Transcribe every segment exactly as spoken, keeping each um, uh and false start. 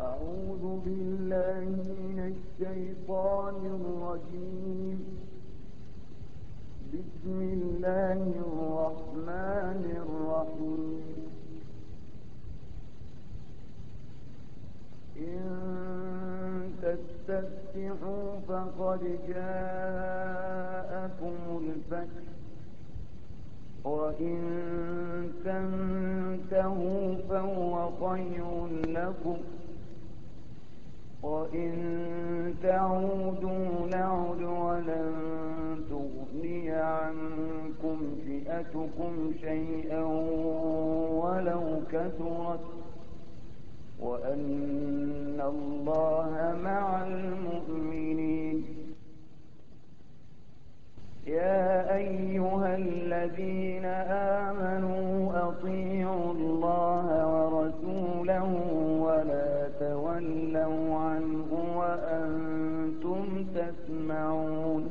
أعوذ بالله من الشيطان الرجيم. بسم الله الرحمن الرحيم. إن تستفتحوا فقد جاءكم الفتح، وإن تنتهوا فهو خير لكم، وإن تعودوا نعد ولن تغني عنكم فئتكم شيئا ولو كثرت، وأن الله مع المؤمنين. يا أيها الذين آمنوا أطيعوا الله ورسوله ولا تولوا عنه وأنتم تسمعون.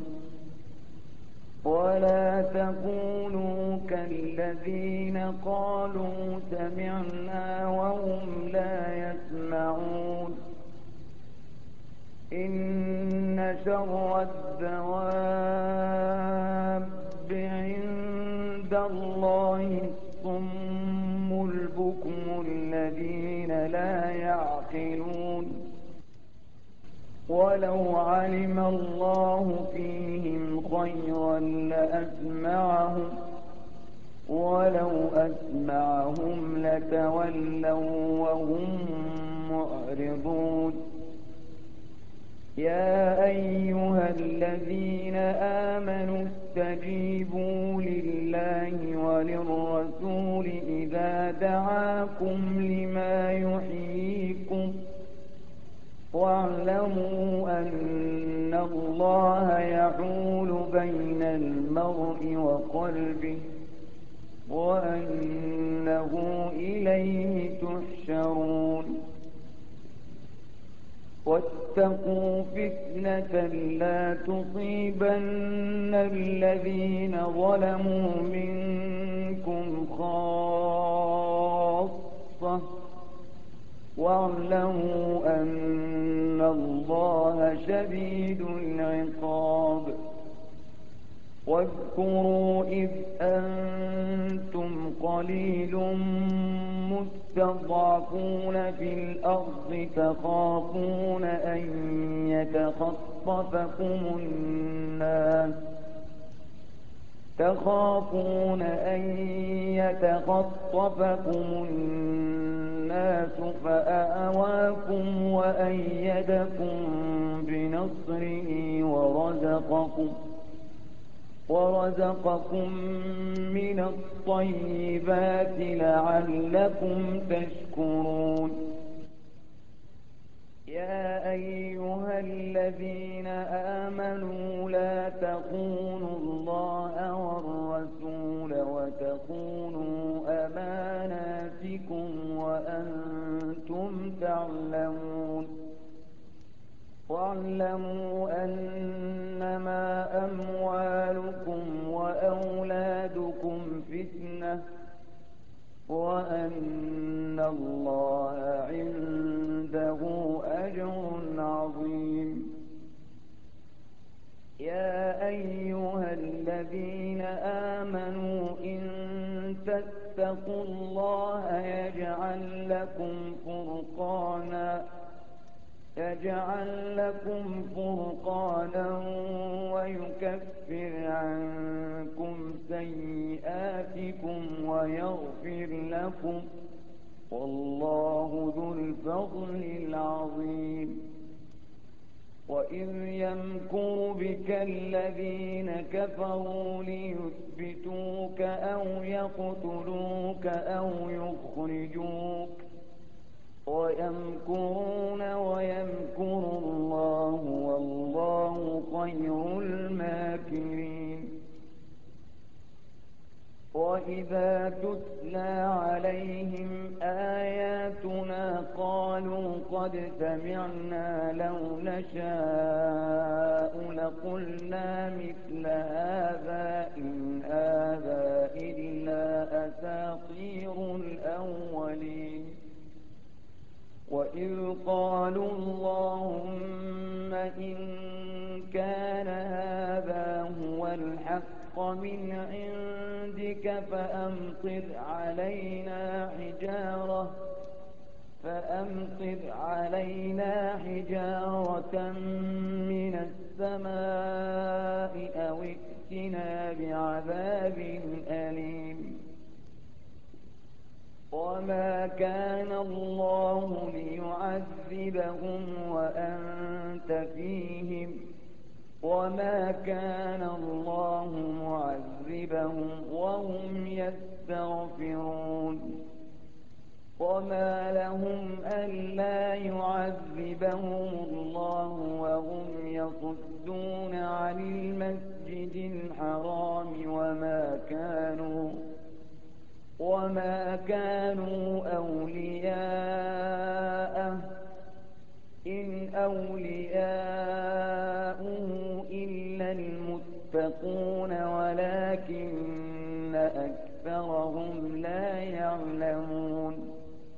ولا تكونوا كالذين قالوا سمعنا وهم لا يسمعون. إن شر الدواب عند الله الصم البكم الذين لا يعقلون. ولو علم الله فيهم خيرا لأسمعهم، ولو أسمعهم لتولوا وهم معرضون. يا أيها الذين آمنوا استجيبوا لله وللرسول إذا دعاكم لما يحييكم، واعلموا أن الله يحول بين المرء وقلبه، وأنه إليه تحشرون. واتقوا فتنة لا تصيبن الذين ظلموا منكم خاصة، واعلموا أن الله شديد العقاب. واذكروا إذ أنتم قليل مستضعفون في الأرض تخافون أن يتخطفكم الناس تخافون أن يتخطفكم الناس فآواكم وأيدكم بنصره ورزقكم ورزقكم من الطيبات لعلكم تشكرون. يا أيها الذين آمنوا لا تخونوا الله والرسول وتخونوا أماناتكم وأنتم تعلمون. واعلموا أنما أموالكم وأولادكم فتنة، وأن الله عنده أجر عظيم. يا أيها الذين آمنوا إن تتقوا الله يجعل لكم فرقانا يجعل لكم فرقانا ويكفر عنكم سيئاتكم ويغفر لكم، والله ذو الفضل العظيم. وإذ يمكر بك الذين كفروا ليثبتوك أو يقتلوك أو يخرجوك، ويمكرون ويمكر الله والله خير الماكرين. وإذا تتلى عليهم آياتنا قالوا قد سمعنا لو نشاء لقلنا مثل هذا إن هذا إلا أساطير الأولين. وإذ قالوا اللهم إن كان هذا هو الحق من عندك فأمطر علينا حجارة فأمطر علينا حجارة من السماء أو ائتنا بعذاب أليم وما كان الله ليعذبهم وأنت فيهم وما كان الله معذبهم وهم يستغفرون وما لهم ألا يعذبهم الله وهم يصدون عن المسجد الحرام وما كانوا وما كانوا أولياءه إن أولياؤه إلا المتقون ولكن أكثرهم لا يعلمون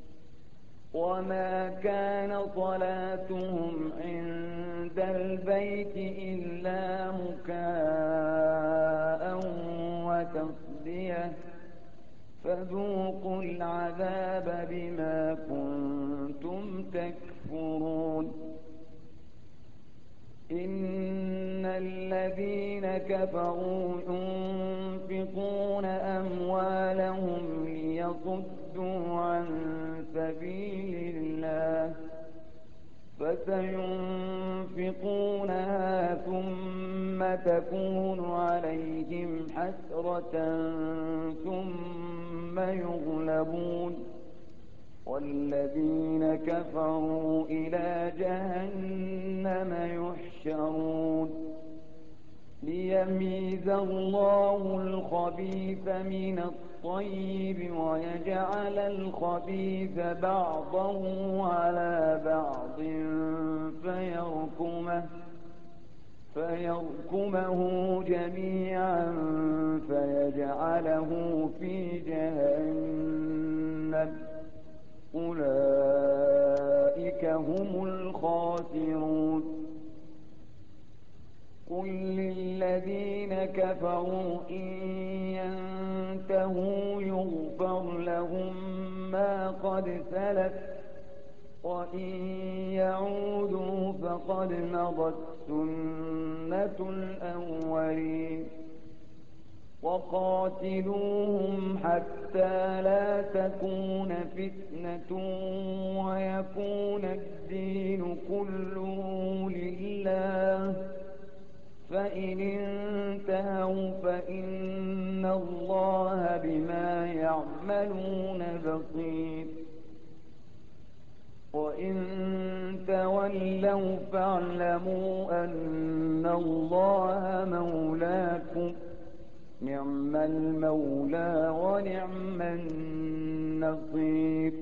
وما كان صلاتهم عند البيت إلا مكاء وتصدية فذوقوا العذاب بما كنتم تكفرون إن الذين كفروا ينفقون أموالهم ليصدوا عن سبيل الله فسينفقونها ثم تكون عليهم حسرة ثم يغلبون والذين كفروا إلى جهنم يحشرون ليميز الله الخبيث من الطيب ويجعل الخبيث بعضه على بعض فيركمه فيركمه جميعا فيجعله في جهنم أولئك هم الخاسرون قل للذين كفروا إن ينتهوا يغفر لهم ما قد سلف وإن يعودوا فقد مضت سنة الأولين وقاتلوهم حتى لا تكون فتنة ويكون الدين كله لله فإن انتهوا فإن الله بما يعملون بصير وإن تولوا فاعلموا أن الله مولاكم نعم المولى ونعم النصير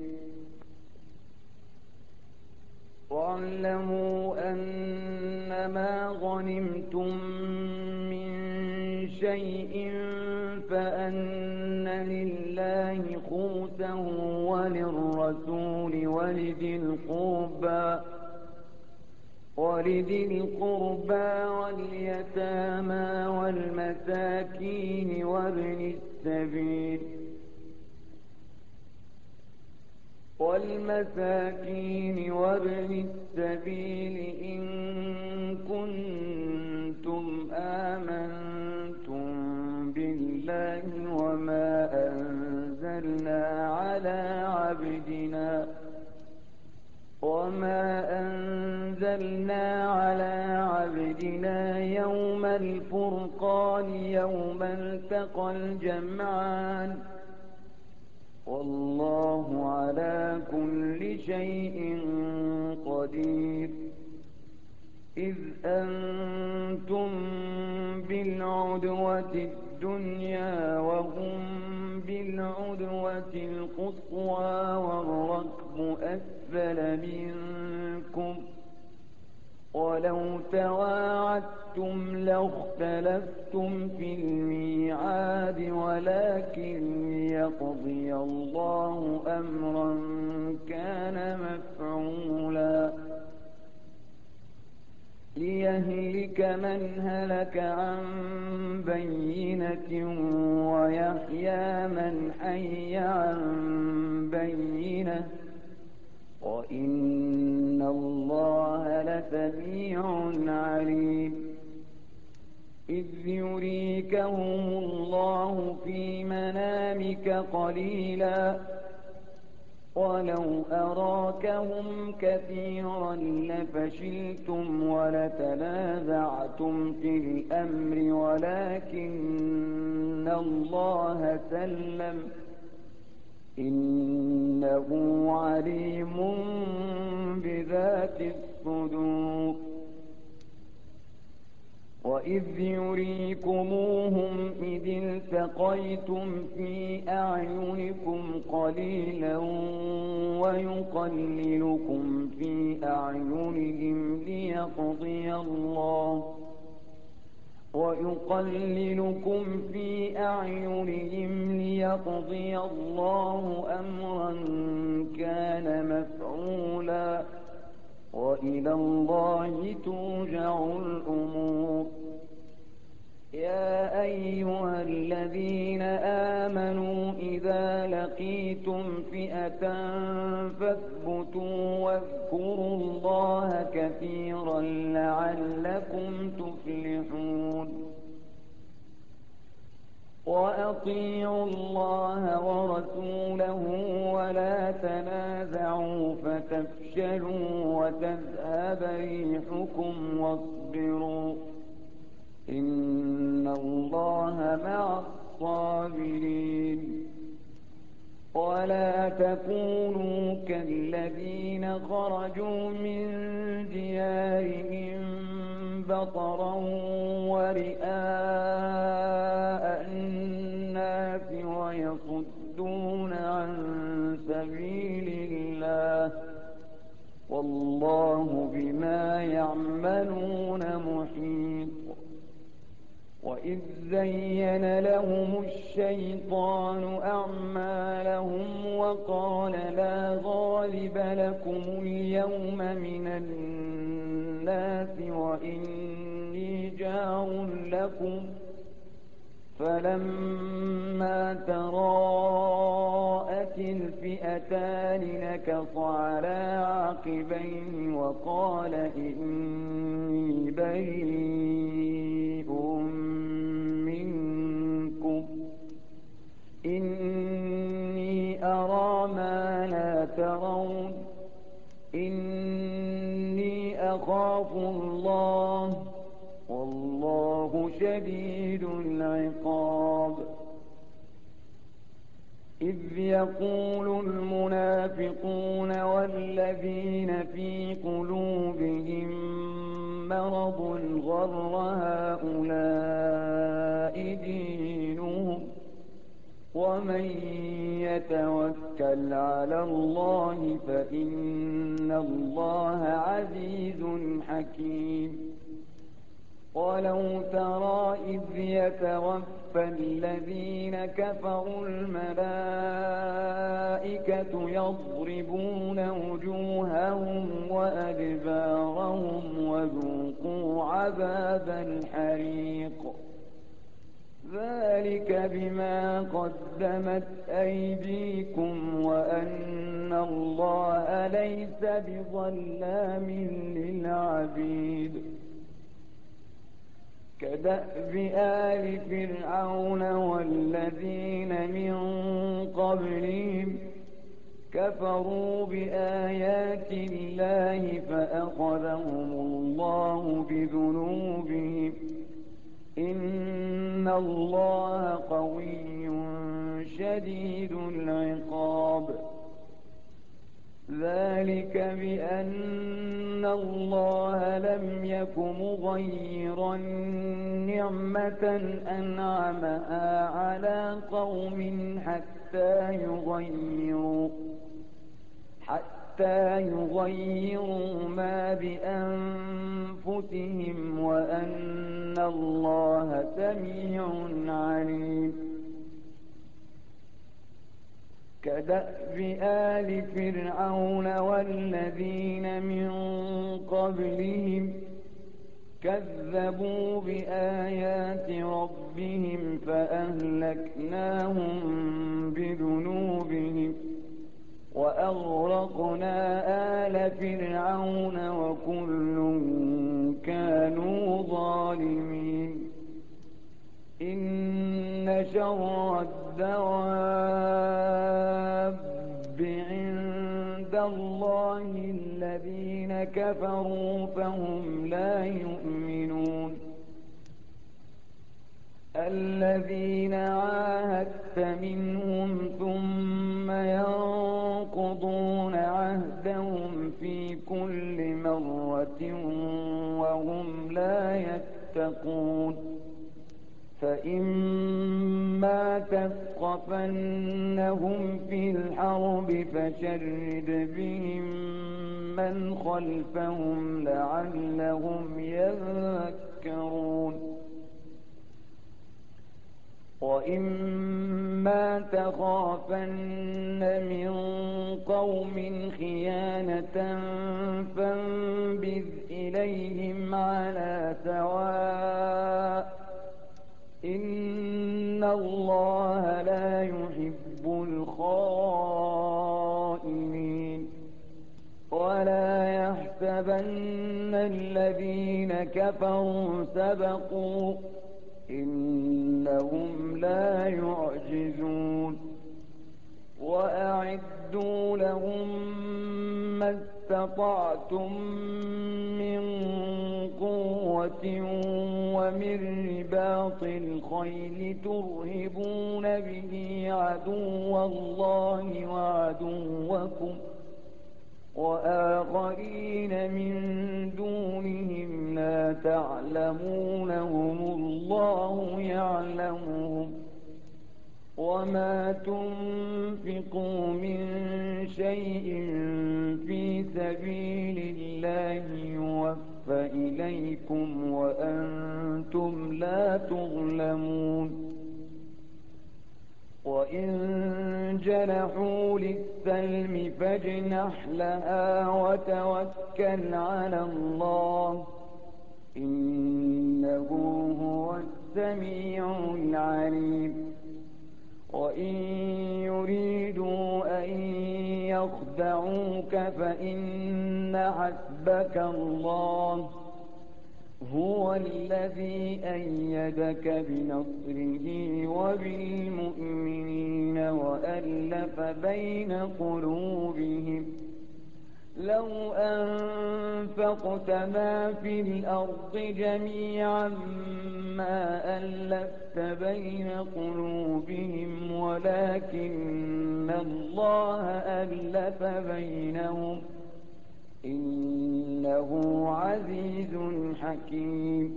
واعلموا أنما غنمتم من شيء فأن لله خمسه وللرسول ولذي القربى ولذي القربى واليتامى والمساكين وابن السبيل والمساكين وابن السبيل إن كنتم آمنتم بالله وما أنزلنا على عبدنا وما أنزلنا على عبدنا يوم الفرقان يوم التقى الجمعان والله على كل شيء قدير إذ أنتم بالعدوة الدنيا وهم بالعدوة القصوى والركب أسفل منكم ولو تواعدتم لاختلفتم في الميعاد ولكن ليقضي الله أمرا كان مفعولا ليهلك من هلك عن بينة ويحيى من حي عن بينة وإن الله لسميع عليم إذ يريكهم الله في منامك قليلا ولو أراكهم كثيرا لفشلتم ولتنازعتم في الأمر ولكن الله سلم إنه عليم بذات الصدور وإذ يريكموهم إذ التقيتم في أعينكم قليلا ويقللكم في أعينهم ليقضي الله ويقللكم في أعينهم ليقضي الله أمرا كان مفعولا وإلى الله ترجع الأمور يا أيها الذين آمنوا إذا لقيتم فئة فاثبتوا واذكروا الله كثيرا لعلكم تفلحون وأطيعوا الله ورسوله ولا تنازعوا فتفشلوا وتذهب ريحكم واصبروا إن الله مع الصابرين ولا تكونوا كالذين خرجوا من ديارهم بطرا ورئاء الناس ويصدون عن سبيل الله والله بما يعملون محيط وإذ زين لهم الشيطان أعمالهم وقال لا غالب لكم اليوم من الناس وإني جار لكم فلما تراءت الفئتان نكص على عقبيه وقال إني بريء منكم إني أرى ما لا ترون إني أخاف الله والله شديد العقاب إذ يقول المنافقون والذين في قلوبهم مرض غر هؤلاء دينهم ومن يتوكل على الله فإن الله عزيز حكيم ولو ترى إذ يتوفى الذين كفروا الملائكة يضربون وجوههم وأدبارهم وذوقوا عذاب الحريق ذلك بما قدمت أيديكم وأن الله ليس بظلام للعبيد كدأب آل فرعون والذين من قبلهم كفروا بآيات الله فأخذهم الله بذنوبهم إن الله قوي شديد العقاب ذلك بأن الله لم يك مغيرا نعمة أنعمها على قوم حتى يغيروا حتى يغيروا ما بأنفسهم وأن الله سميع عليم كدأب آل فرعون والذين من قبلهم كذبوا بآيات ربهم فأهلكناهم بذنوبهم وأغرقنا آل فرعون وكل كانوا ظالمين إن شر الدواب عند الله الذين كفروا فهم لا يؤمنون الذين عاهدت منهم ثم ينقضون عهدهم في كل مرة وهم لا يتقون فإما تثقفنهم في الحرب فشرد بهم من خلفهم لعلهم يذكرون وإما تخافن من قوم خيانة فانبذ إليهم على سواء إن الله لا يحب الخائنين ولا يحسبن الذين كفروا سبقوا إنهم لا يعجزون وأعدوا لهم ما استطعتم من قوة ومن رباط الخيل ترهبون به عدو الله وعدوكم وآخرين من دونهم لا تعلمونهم الله يعلمهم وما تنفقوا من شيء في سبيل الله يوفى إليكم وأنتم لا تظلمون وإن جنحوا للسلم فاجنح لها وتوكل على الله إنه هو السميع العليم وإن يريدوا أن يخدعوك فإن حسبك الله هو الذي أيدك بنصره وبالمؤمنين وألف بين قلوبهم لو أنفقت ما في الأرض جميعا ما ألفت بين قلوبهم ولكن الله ألف بينهم إنه عزيز حكيم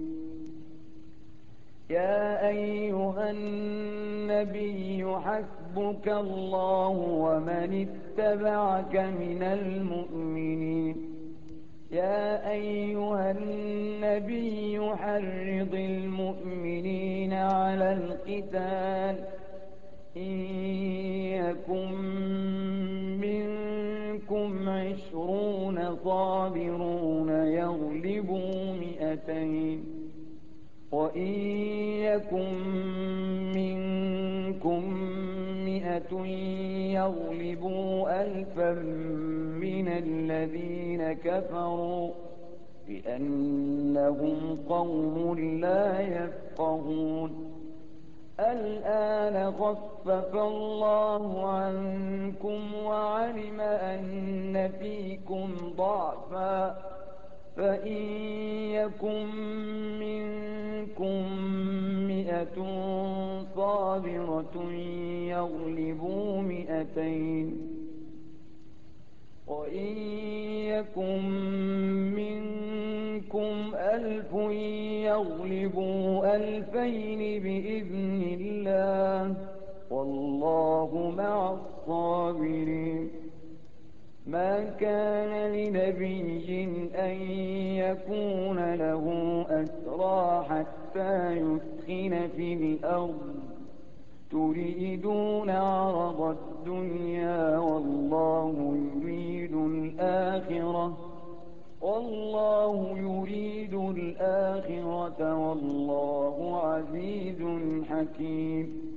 يا أيها النبي حسبك الله ومن اتبعك من المؤمنين يا أيها النبي حرض المؤمنين على القتال إن يكن منكم عشرون صابرون يغلبوا مئتين وإن يكن منكم مئة يغلبوا ألفا من الذين كفروا بأنهم قوم لا يفقهون الآن خفف الله عنكم وعلم أن فيكم ضعفا فإن يكن منكم مئة صابرة يغلبوا مئتين وإن يكن منكم ألف يغلبوا ألفين بإذن الله والله مع الصابرين ما كان لنبي أن يكون له أسرى حتى يثخن في الأرض تريدون عرض الدنيا والله يريد الآخرة والله يريد الآخرة والله عزيز حكيم.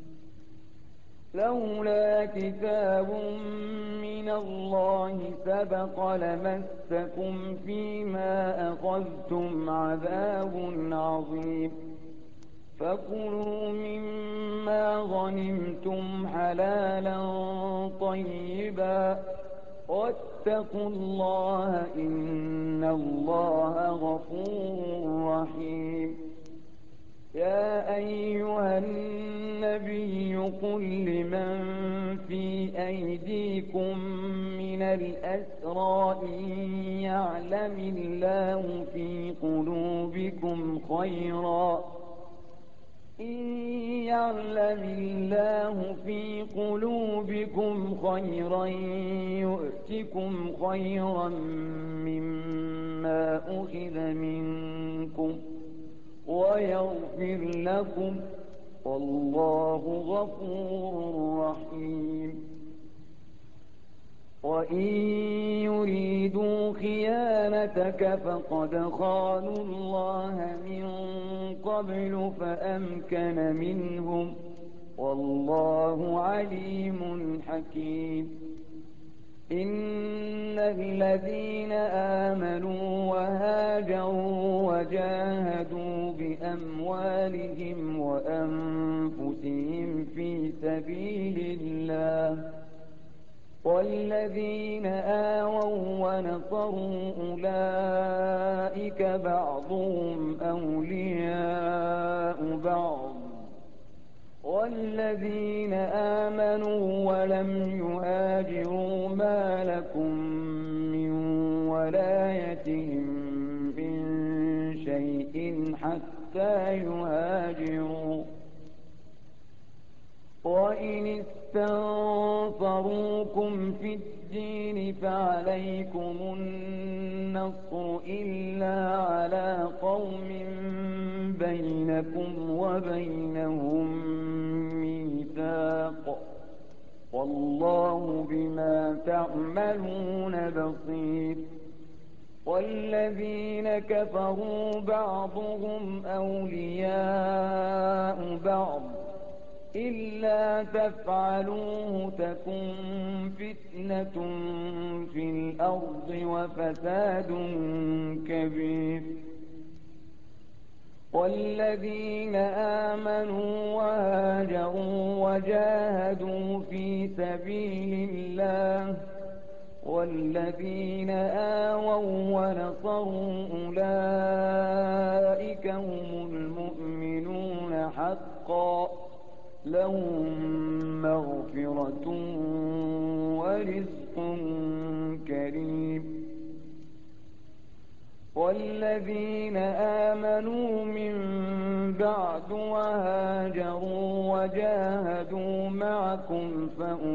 لولا كتاب من الله سبق لمسكم فيما أخذتم عذاب عظيم. فكلوا مما غنمتم حلالا طيبا واتقوا الله إن الله غفور رحيم. يا أيها النبي قل لمن في أيديكم من الأسرى إن يعلم الله في قلوبكم خيرا إن يعلم الله في قلوبكم خيرا يؤتكم خيرا مما أخذ منكم ويغفر لكم والله غفور رحيم. وإن يريدوا خيانتك فقد خانوا الله من قبل فأمكن منهم والله عليم حكيم. إن الذين آمنوا وهاجروا وجاهدوا بأموالهم وأنفسهم في سبيل الله والذين آووا ونصروا أولئك بعضهم أولياء بعض والذين آمنوا ولم يهاجروا ما لكم من ولايتهم من شيء حتى يهاجروا. وإن استنصروكم في الدين فعليكم النصر إلا على قوم بينكم وبينهم ميثاق والله بما تعملون بصير. والذين كفروا بعضهم أولياء بعض إلا تفعلوه تكن فتنة في الأرض وفساد كبير. والذين آمنوا وهاجروا وجاهدوا في سبيل الله والذين آووا ونصروا أولئك هم المؤمنون حقا لهم مغفرة ورزق كريم. والذين آمنوا من بعد وهاجروا وجاهدوا معكم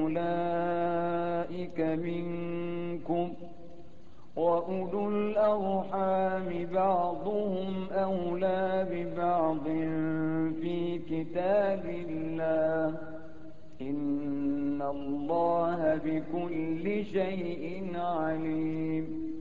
فأولئك منكم وأولو الأرحام بعضهم أولى ببعض في كتاب الله إن الله بكل شيء عليم.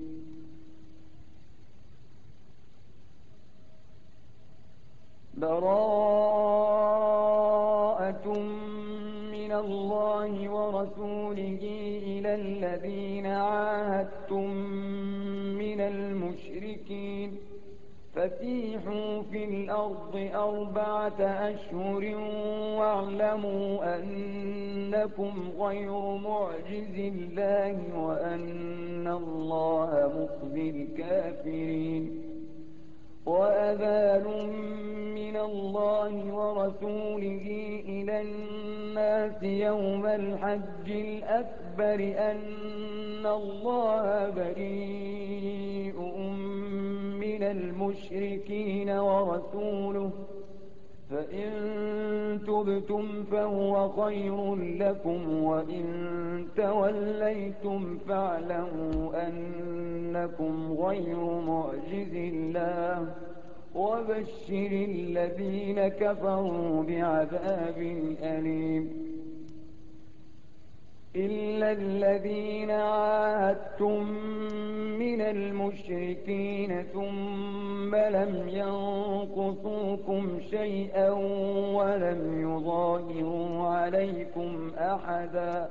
براءة من الله ورسوله إلى الذين عاهدتم من المشركين فسيحوا في الأرض أربعة أشهر واعلموا أنكم غير معجز الله وأن الله مخزي الكافرين. وأذان من الله ورسوله إلى الناس يوم الحج الأكبر أن الله بريء من المشركين ورسوله فإن تبتم فهو خير لكم وإن توليتم فاعلموا أنكم غير معجز الله وبشر الذين كفروا بعذاب أليم. إلا الذين عاهدتم من المشركين ثم لم ينقصوكم شيئا ولم يظاهروا عليكم أحدا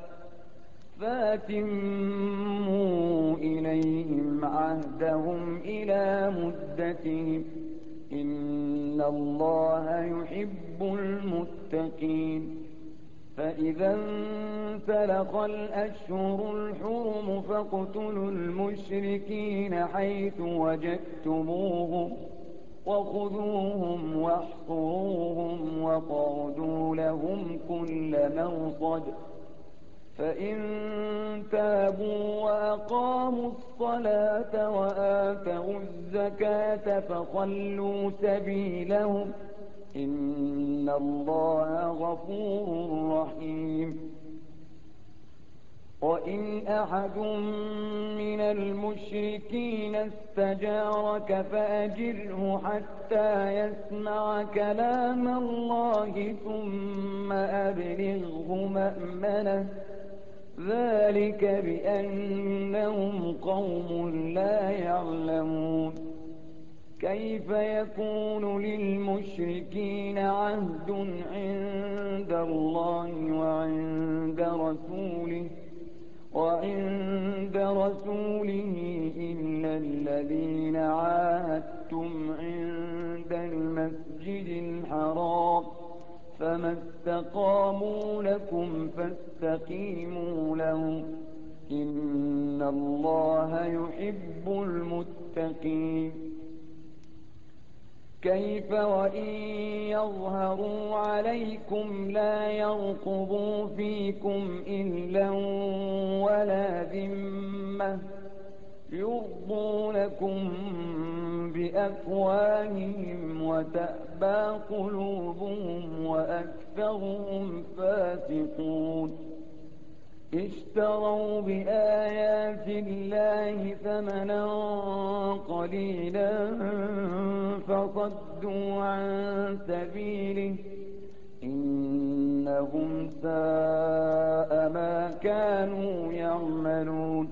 فاتموا إليهم عهدهم إلى مدتهم إن الله يحب المتقين. فإذا انسلخ الأشهر الحرم فاقتلوا المشركين حيث وجدتموهم وخذوهم واحصروهم واقعدوا لهم كل مرصد فإن تابوا وأقاموا الصلاة وآتوا الزكاة فخلوا سبيلهم إن الله غفور رحيم. وإن أحد من المشركين استجارك فأجره حتى يسمع كلام الله ثم أبلغه مأمنه ذلك بأنهم قوم لا يعلمون. كيف يكون للمشركين عهد عند الله وعند رسوله وعند رسوله إلا الذين عاهدتم عند المسجد الحرام فما استقاموا لكم فاستقيموا لهم إن الله يحب المتقين. كيف وإن يظهروا عليكم لا يرقبوا فيكم إلا ولا ذمة يرضونكم بأفواههم وتأبى قلوبهم وأكثرهم فاسقون. اشتروا بآيات الله ثمنا قليلا فصدوا عن سبيله إنهم ساء ما كانوا يعملون.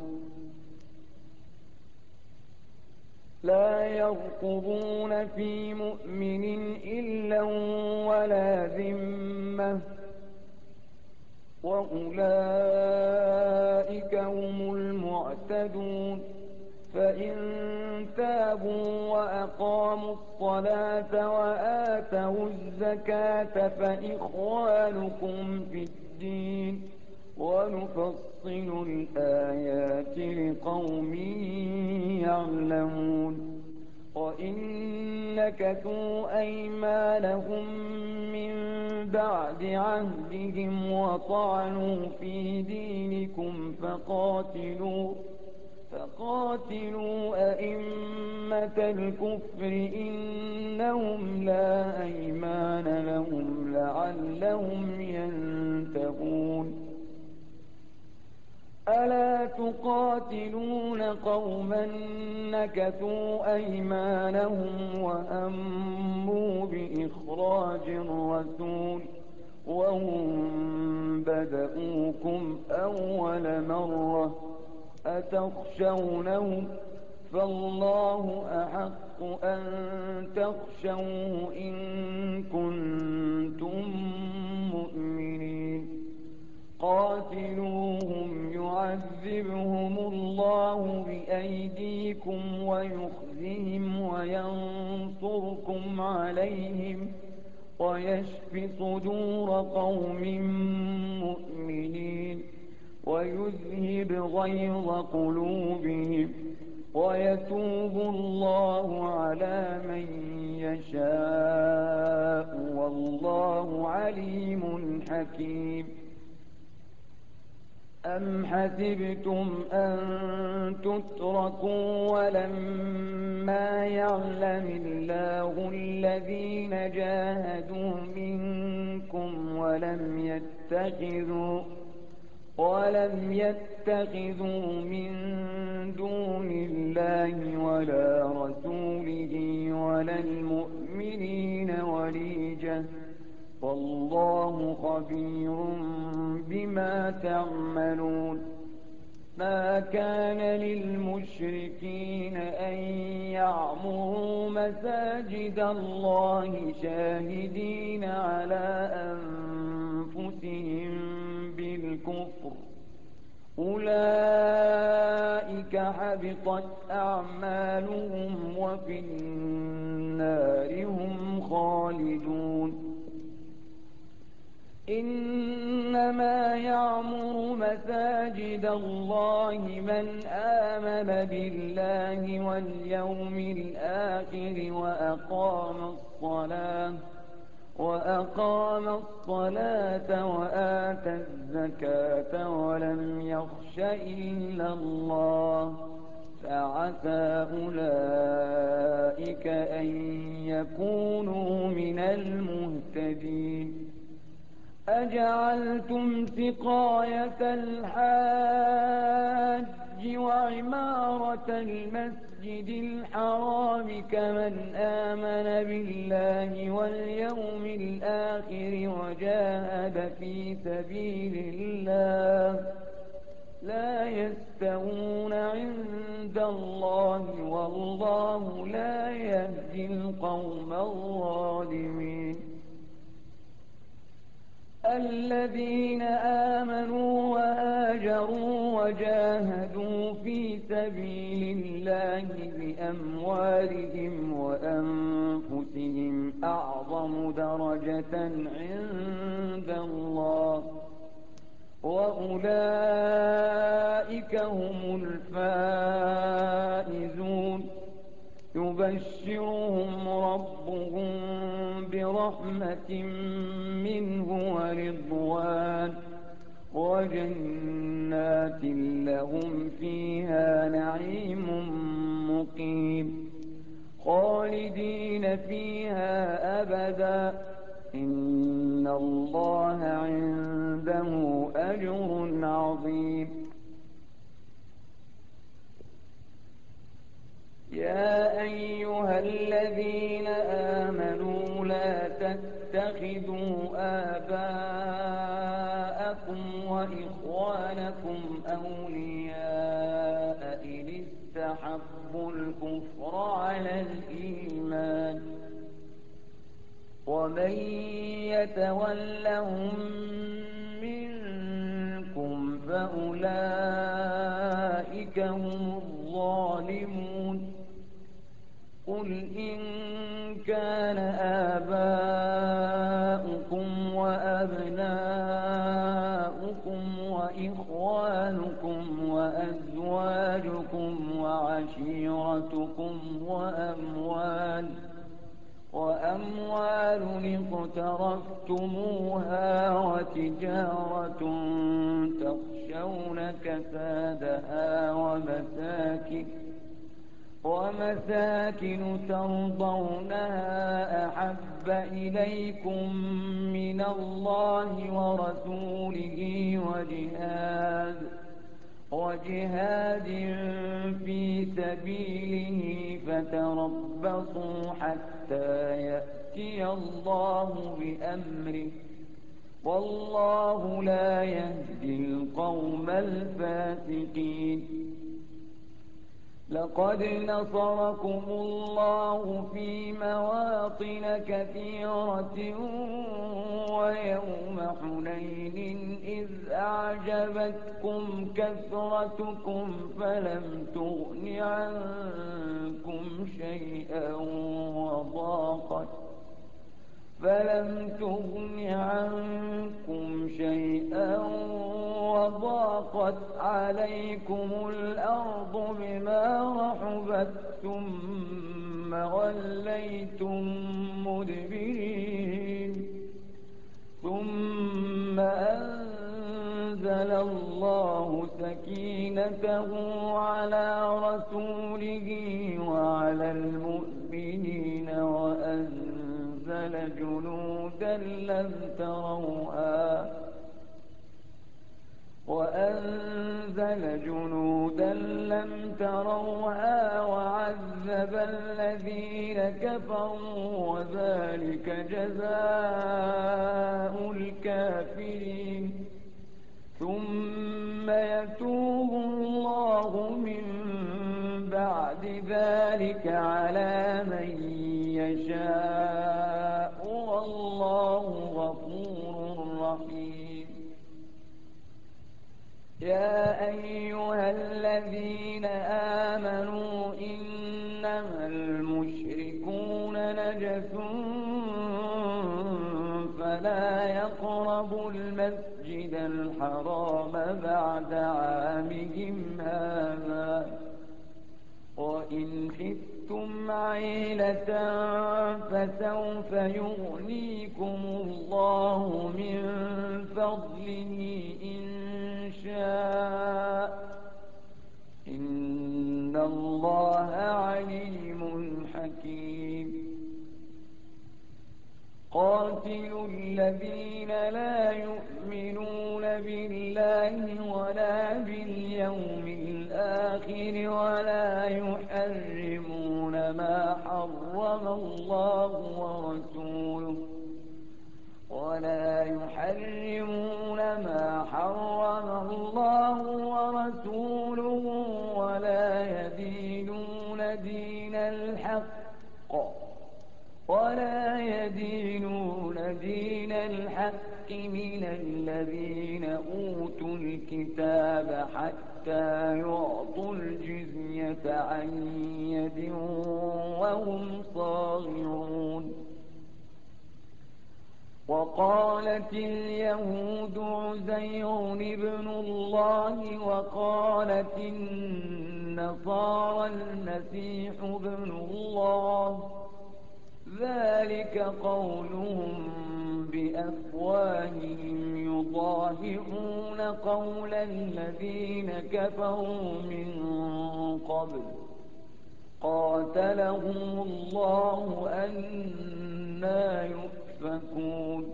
لا يرقبون في مؤمن إلا ولا ذمة وأولئك هم المعتدون. فإن تابوا وأقاموا الصلاة وآتوا الزكاة فإخوانكم في الدين ونفصل الآيات لقوم يعلمون. وإن نكثوا أيمانهم من بعد عهدهم وطعنوا في دينكم فقاتلوا فقاتلوا أئمة الكفر إنهم لا أيمان لهم لعلهم ينتهون. ألا تقاتلون قوما نكثوا أيمانهم وهموا بإخراج الرسول وهم بدؤوكم أول مرة أتخشونهم فالله أحق أن تخشوه إن كنتم مؤمنين. قاتلوهم يعذبهم الله بأيديكم ويخزهم وينصركم عليهم ويشف صدور قوم مؤمنين ويذهب غيظ قلوبهم ويتوب الله على من يشاء والله عليم حكيم. أم حسبتم أن تتركوا ولما يعلم الله الذين جاهدوا منكم ولم يتخذوا ولم يتخذوا من دون الله ولا رسوله ولا المؤمنين وليجة والله خبير بما تعملون. ما كان للمشركين أن يعمروا مساجد الله شاهدين على أنفسهم بالكفر أولئك حبطت أعمالهم وفي النار هم خالدون إنما يعمر مساجد الله من آمن بالله واليوم الآخر وأقام الصلاة وأقام الصلاة وآتى الزكاة ولم يخش إلا الله فعسى أولئك أن يكونوا من المهتدين أجعلتم سقاية الحاج وعمارة المسجد الحرام كمن آمن بالله واليوم الآخر وجاهد في سبيل الله لا يستوون عند الله والله لا يهدي القوم الظالمين الذين آمنوا وهاجروا وجاهدوا في سبيل الله بأموالهم وأنفسهم أعظم درجة عند الله وأولئك هم الفائزون يبشرهم ربهم برحمة منه ورضوان وجنات لهم فيها نعيم مقيم خالدين فيها أبدا إن الله عنده أجر عظيم يا أيها الذين آمنوا لا تتخذوا آباءكم وإخوانكم أولياء إن استحبوا الكفر على الإيمان ومن يتولهم منكم فأولئك هم الظالمون قل إن كان آباؤكم وأبناؤكم وإخوانكم وأزواجكم وعشيرتكم وأموال وأموال اقترفتموها وتجارة تخشون كسادها ومساكن ومساكن ترضونها أحب إليكم من الله ورسوله وجهاد وجهاد في سبيله فتربصوا حتى يأتي الله بأمره والله لا يهدي القوم الفاسقين لقد نصركم الله في مواطن كثيرة ويوم حنين إذ أعجبتكم كثرتكم فلم تغن عنكم شيئا وضاقت فلم تغن عنكم شيئا وضاقت عليكم الأرض بما رحبت ثم وليتم مدبرين ثم أنزل الله سكينته على رسوله وعلى المؤمنين وأنزل جنودا لم تروها وأنزل جنودا لم تروها وعذب الذين كفروا وذلك جزاء الكافرين ثم يتوب ذلك على من يشاء والله غفور رحيم. يا أيها الذين آمنوا إنما المشركون نجس فلا يقربوا المسجد الحرام بعد عامهم هذا، وإن خفتم عيلة فسوف يغنيكم الله من فضله إن شاء، إن الله عليم حكيم. قاتلوا الذين لا يؤمنون بالله ولا باليوم الآخر ولا يحرمون ما حرم الله ورسوله ولا يحرمون ما حرم الله ورسوله ولا يدينون دين الحق ولا يدينون دين الحق من الذين أوتوا الكتاب حتى يعطوا الجزية عن يد وهم صاغرون. وقالت اليهود عزير ابن الله وقالت النصارى المسيح ابن الله، ذلك قولهم بأفواههم يضاهئون قول الذين كفروا من قبل قاتلهم الله أنى يؤفكون.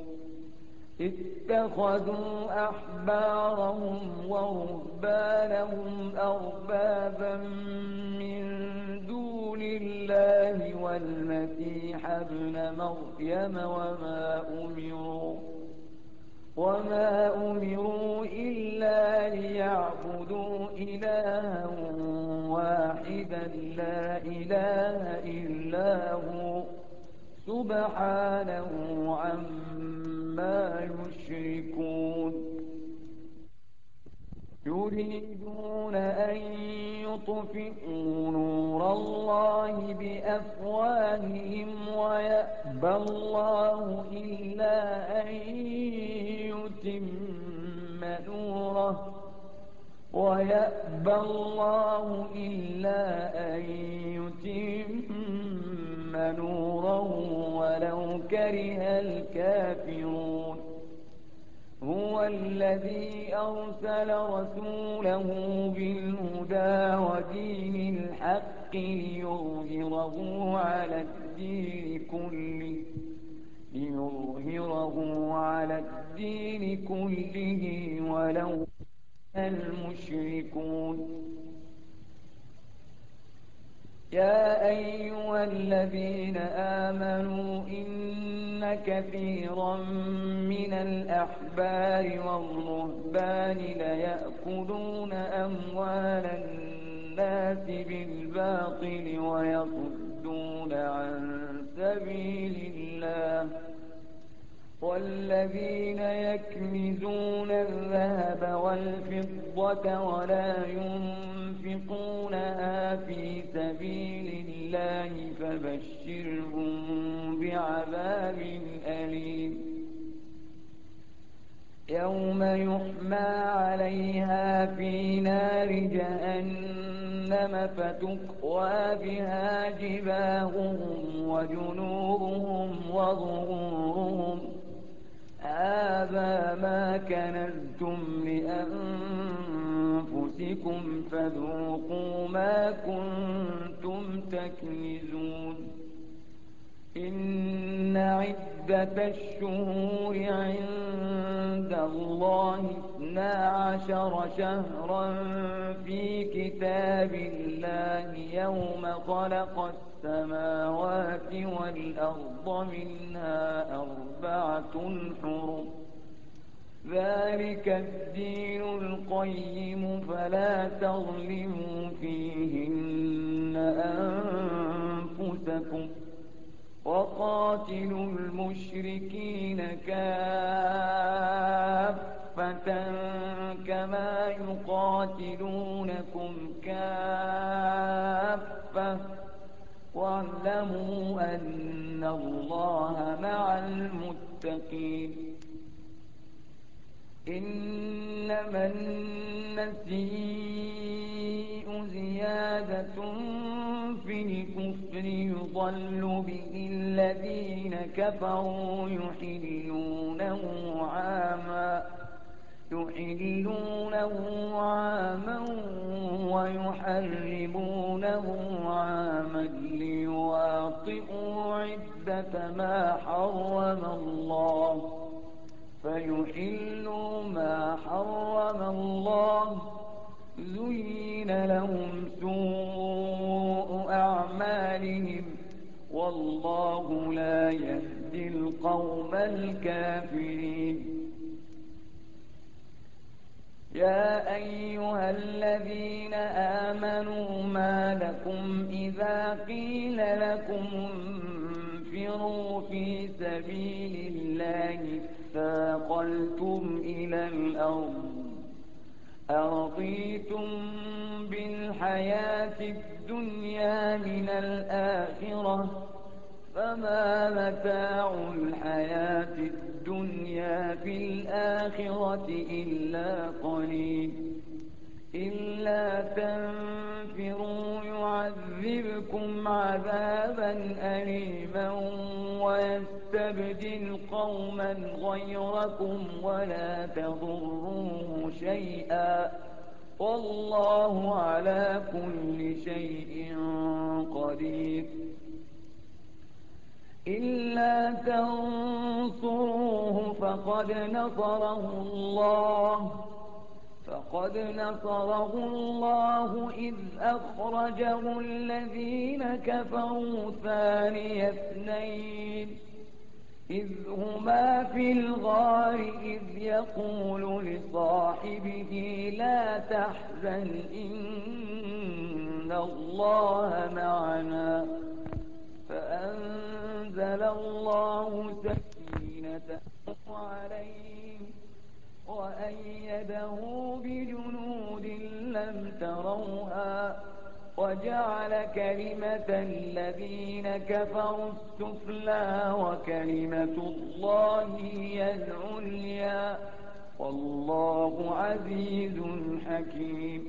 اتخذوا أحبارهم ورهبانهم أربابا من دون الله والمسيح ابن مريم وما أمروا وما أمروا إلا ليعبدوا إلها واحدا لا إله إلا هو سبحانه عما يشركون. يريدون أن يطفئوا نور الله بأفواههم ويأبى الله إلا أن يتم نوره ويأبى الله إلا أن يتم نوره ولو كره الكافرون. هو الذي أرسل رسوله بالهدى ودين الحق ليظهره على الدين كله ليظهره على الدين كله ولو المشركون. يا أيها الذين آمنوا إن كثيرا من الأحبار والرهبان ليأكلون أموال الناس بالباطل ويصدون عن سبيل الله، والذين يكنزون الذهب والفضة ولا ينفقونها في سبيل الله فبشرهم بعذاب أليم. يوم يحمى عليها في نار جهنم فتكوى بها جباههم وجنوبهم وظهورهم هذا ما كنزتم لأنفسكم فذوقوا ما كنتم تكنزون. إن عدة الشهور عند الله اثنا عشر شهرا في كتاب الله يوم خلق السماوات والأرض منها أربعة حرم ذلك الدين القيم فلا تظلموا فيهن أنفسكم وقاتلوا المشركين كافة كما يقاتلونكم كافة واعلموا أن الله مع المتقين. إنما النسيء زيادة في الكفر يضل به الذين كفروا يحلونه عاما يحلونه عاما ويحرمونه عاما ليواطئوا عدة ما حرم الله فيحلوا ما حرم الله. زين لهم سوء أعمالهم والله لا يهدي القوم الكافرين. يا أيها الذين آمنوا ما لكم إذا قيل لكم انفروا في سبيل الله اثاقلتم إلى الأرض أرضيتم بالحياة الدنيا من الآخرة فما متاع الحياة الدنيا في الآخرة إلا قليل. إلا تنفروا يعذبكم عذابا أليما ويستبدل قوما غيركم ولا تضروه شيئا والله على كل شيء قدير. إلا تنصروه فقد نصره الله فقد نصره الله إذ أخرجه الذين كفروا ثاني اثنين إذ هما في الغار إذ يقول لصاحبه لا تحزن إن الله معنا فأنزل الله سكينته عليه وأيده بجنود لم تروها وجعل كلمة الذين كفروا السفلى وكلمة الله هي العليا والله عزيز حكيم.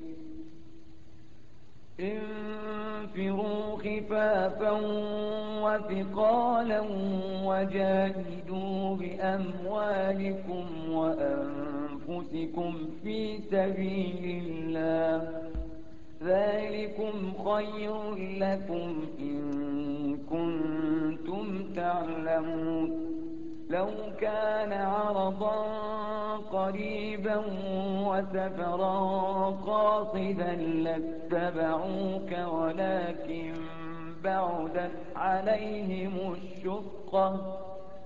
انفروا خفافا وثقالا وجاهدوا بأموالكم وأنفسكم في سبيل الله ذلكم خير لكم إن كنتم تعلمون. لو كان عرضا قريبا وسفرا قاصدا لاتبعوك ولكن بعدت عليهم الشقة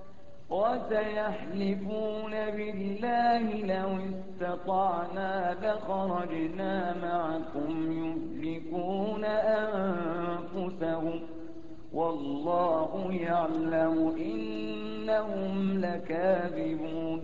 وسيحلفون بالله لو استطعنا لخرجنا معكم يهلكون أنفسهم والله يعلم إنهم لكاذبون.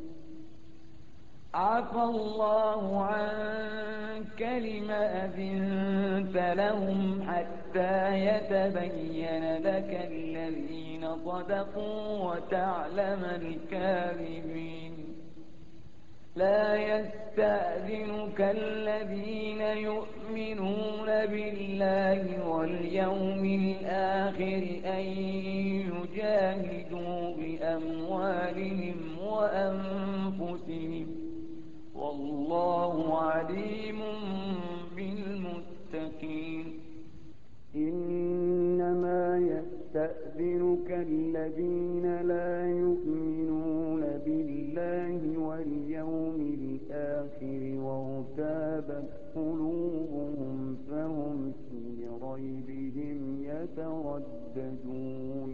عفى الله عنك لم أذنت لهم حتى يتبين لك الذين صدقوا وتعلم الكاذبين. لا يستأذنك الذين يؤمنون بالله واليوم الآخر أن يجاهدوا بأموالهم وأنفسهم والله عليم بالمتقين. إنما يستأذنك الذين لا يؤمنون بالله واليوم الآخر وارتابت قلوبهم فهم في ريبهم يترددون.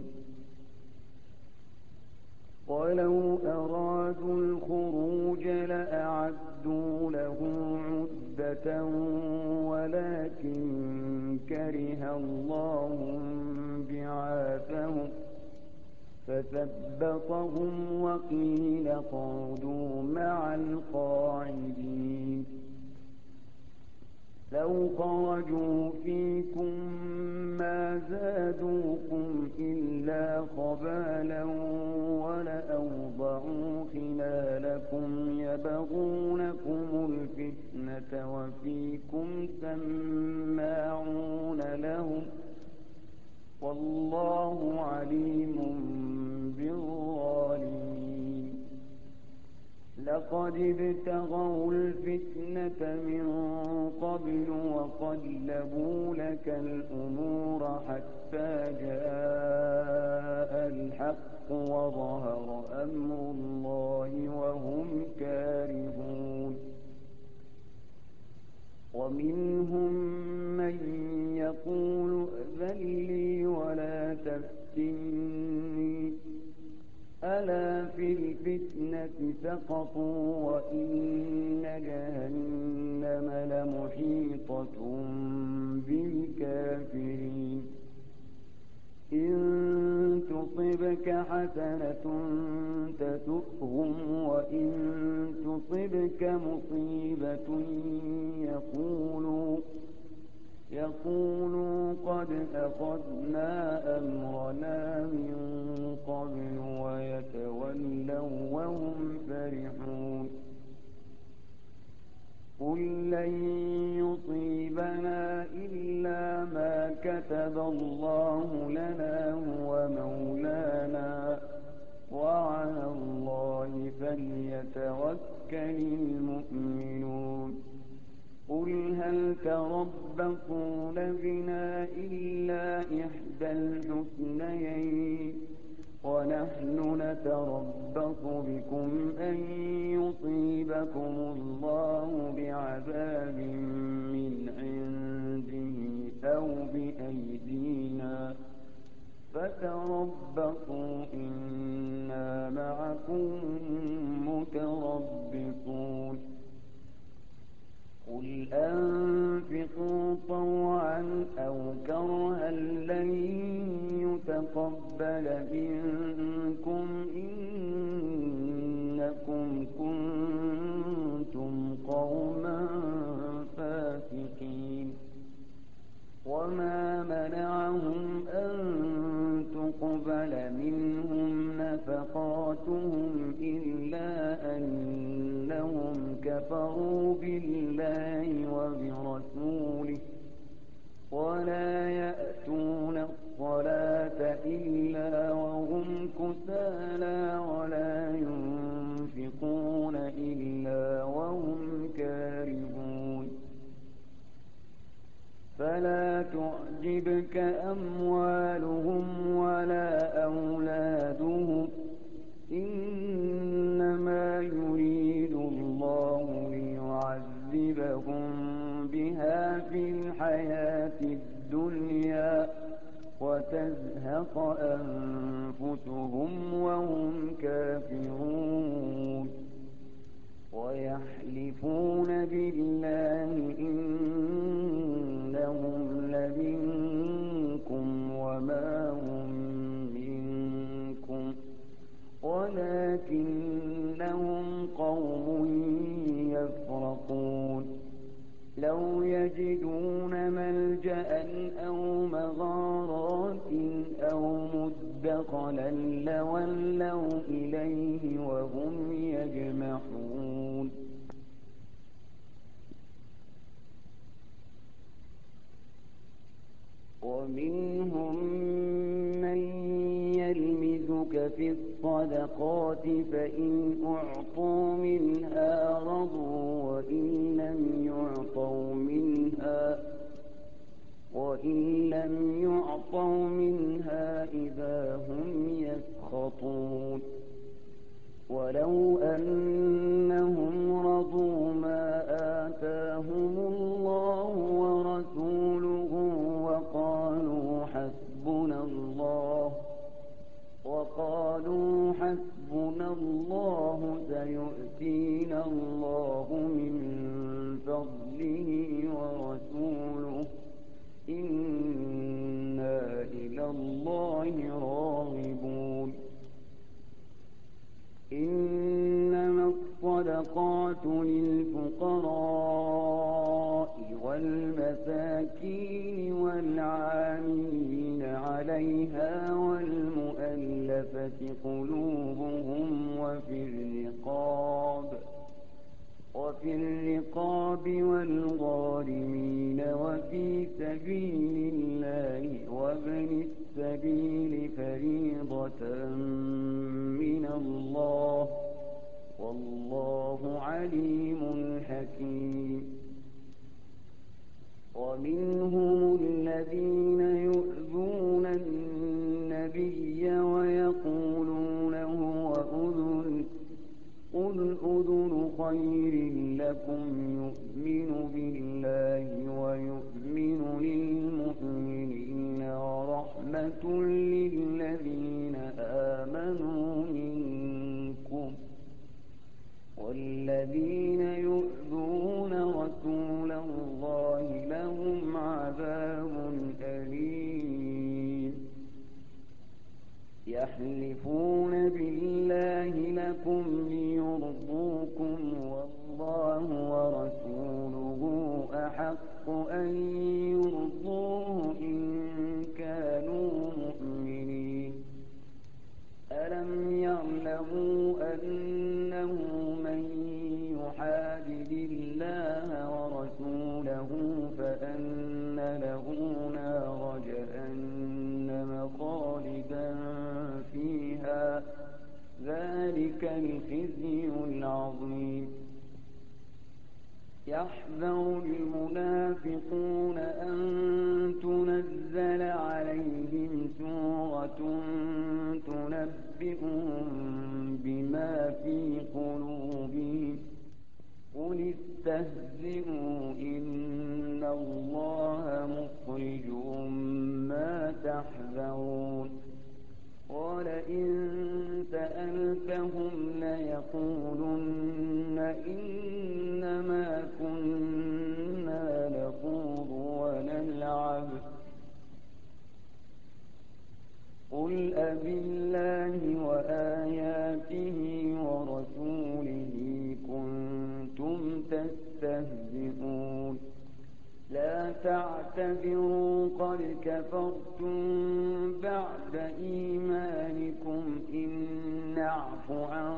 ولو أرادوا الخروج لأعدوا له عدة ولكن كره الله بعاثهم فثبطهم وقيل اقعدوا مع القاعدين لو خرجوا فيكم ما زادوكم إلا خبالا ولأوضعوا خلالكم يبغونكم الفتنة وفيكم سماعون لهم والله عليم بالظالمين لقد ابتغوا الفتنة من قبل وقلبوا لك الأمور حتى جاء الحق وظهر أمر الله وهم كارهون ومنهم من يقول ائذن لي ولا تفتني ألا في الفتنة سقطوا وإن جهنم لمحيطة بالكافرين إن تصبك حسنة تسؤهم وإن تصبك مصيبة يقولوا يقولوا قد أخذنا أمرنا من قبل ويتولوا وهم فرحون قل لن يصيبنا إلا ما كتب الله لنا هو مولانا وعلى الله فليتوكل المؤمنون قل هل تربصون بنا إلا إحدى الحسنيين ونحن نتربص بكم أن يصيبكم الله بعذاب من عنده أو بأيدينا فتربصوا إنا معكم متربصون قل أنفقوا طوعا أو كرها لن يتقبل منكم إنكم كنتم قوما فاسقين وما منعهم أن تقبل منهم نفقاتهم إلا أنهم كفروا بالله وبرسوله ولا يأتون الصلاة إلا وهم كسالى ولا ينفقون إلا وهم كارهون فلا تعجبك أموالهم ولا أولادهم إنما يريد الله ليعذبهم بها في الحياة الدنيا وتزهق أنفسهم وهم كافرون ويحلفون بالله إنهم لمنكم وما هم منكم ولكنهم قوم يفرقون لو يجدون ملجأ أو مغارات أو مدخلا لولوا إليه وهم يجمحون ومنهم من يلمزك في الصدقات فإن أعطوا منها رضوا وإن لم يعطوا منها وإن لم يعطوا منها إذا هم يسخطون ولو أنهم رضوا ما آتاهم الله ورسوله وقالوا حسبنا الله وقالوا حسبنا الله سيؤتينا الله من فضله ورسوله إن الصدقات للفقراء والمساكين والعاملين عليها والمؤلفة قلوبهم وفي الرقاب وفي الرقاب والغارمين وفي سبيل الله وابن السبيل فريضة من الله والله عليم حكيم. ومنهم الذين يؤذون النبي ويقولون هو أذن قل أذن خير لكم يؤمن بالله ويؤمن للمؤمنين ورحمة للذين آمنوا منكم والذين يؤذون رسول الله لهم عذاب أليم. يحلفون بالله لكم ليرضوكم والله ورسوله أحق أن يرضوه إن كانوا مؤمنين. ألم يعلموا أنه من يحادد الله ورسوله فأن له نار جهنم خالدا فيها ذلك الخزي العظيم. يحذر المنافقون أن تنزل عليهم سورة تنبئهم بما في قلوبهم قل استهزئوا إن الله مخرج ما تحذرون. ولئن سألتهم ليقولن إنما كنا نخوض ونلعب قل أبالله وآياته ورسوله كنتم تستهزئون لا تعتذروا قد كفرتم بعد إيمانكم إن نعف عن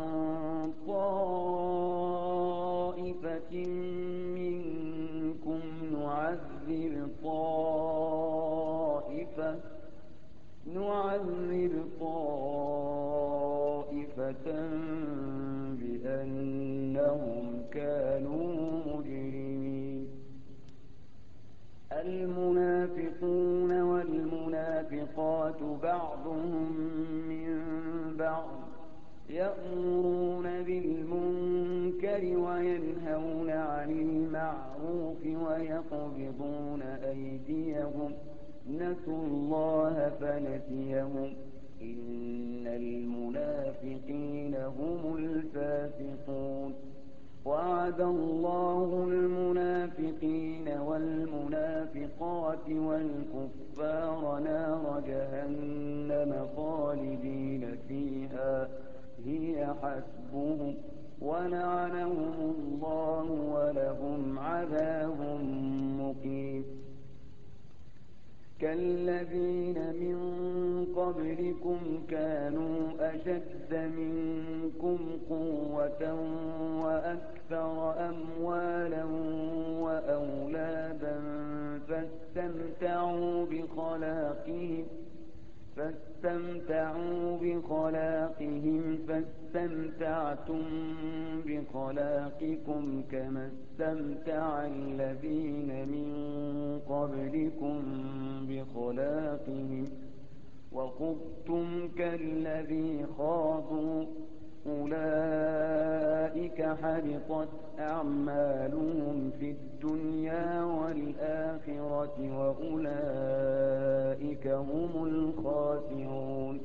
طائفة منكم نعذب طائفة نعذب طائفة بأنهم كانوا مجرمين. المنافقون والمنافقات بعضهم من بعض يأمرون بالمنكر وينهون عن المعروف ويقبضون أيديهم نسوا الله فنسيهم إن المنافقين هم الفاسقون. وعد الله المنافقين والمنافقات والكفار نار جهنم خالدين فيها هي حسبهم ولعنهم الله ولهم عذاب مقيم. كالذين من قبلكم كانوا أشد منكم قوة وأكثر أموالا وأولادا فاستمتعوا بخلاقهم فاستمتعوا بخلاقهم فاستمتعتم بخلاقكم كما استمتع الذين من قبلكم بخلاقهم وخضتم كالذي خاضوا أولئك حبطت أعمالهم في الدنيا والآخرة وأولئك هم الخاسرون.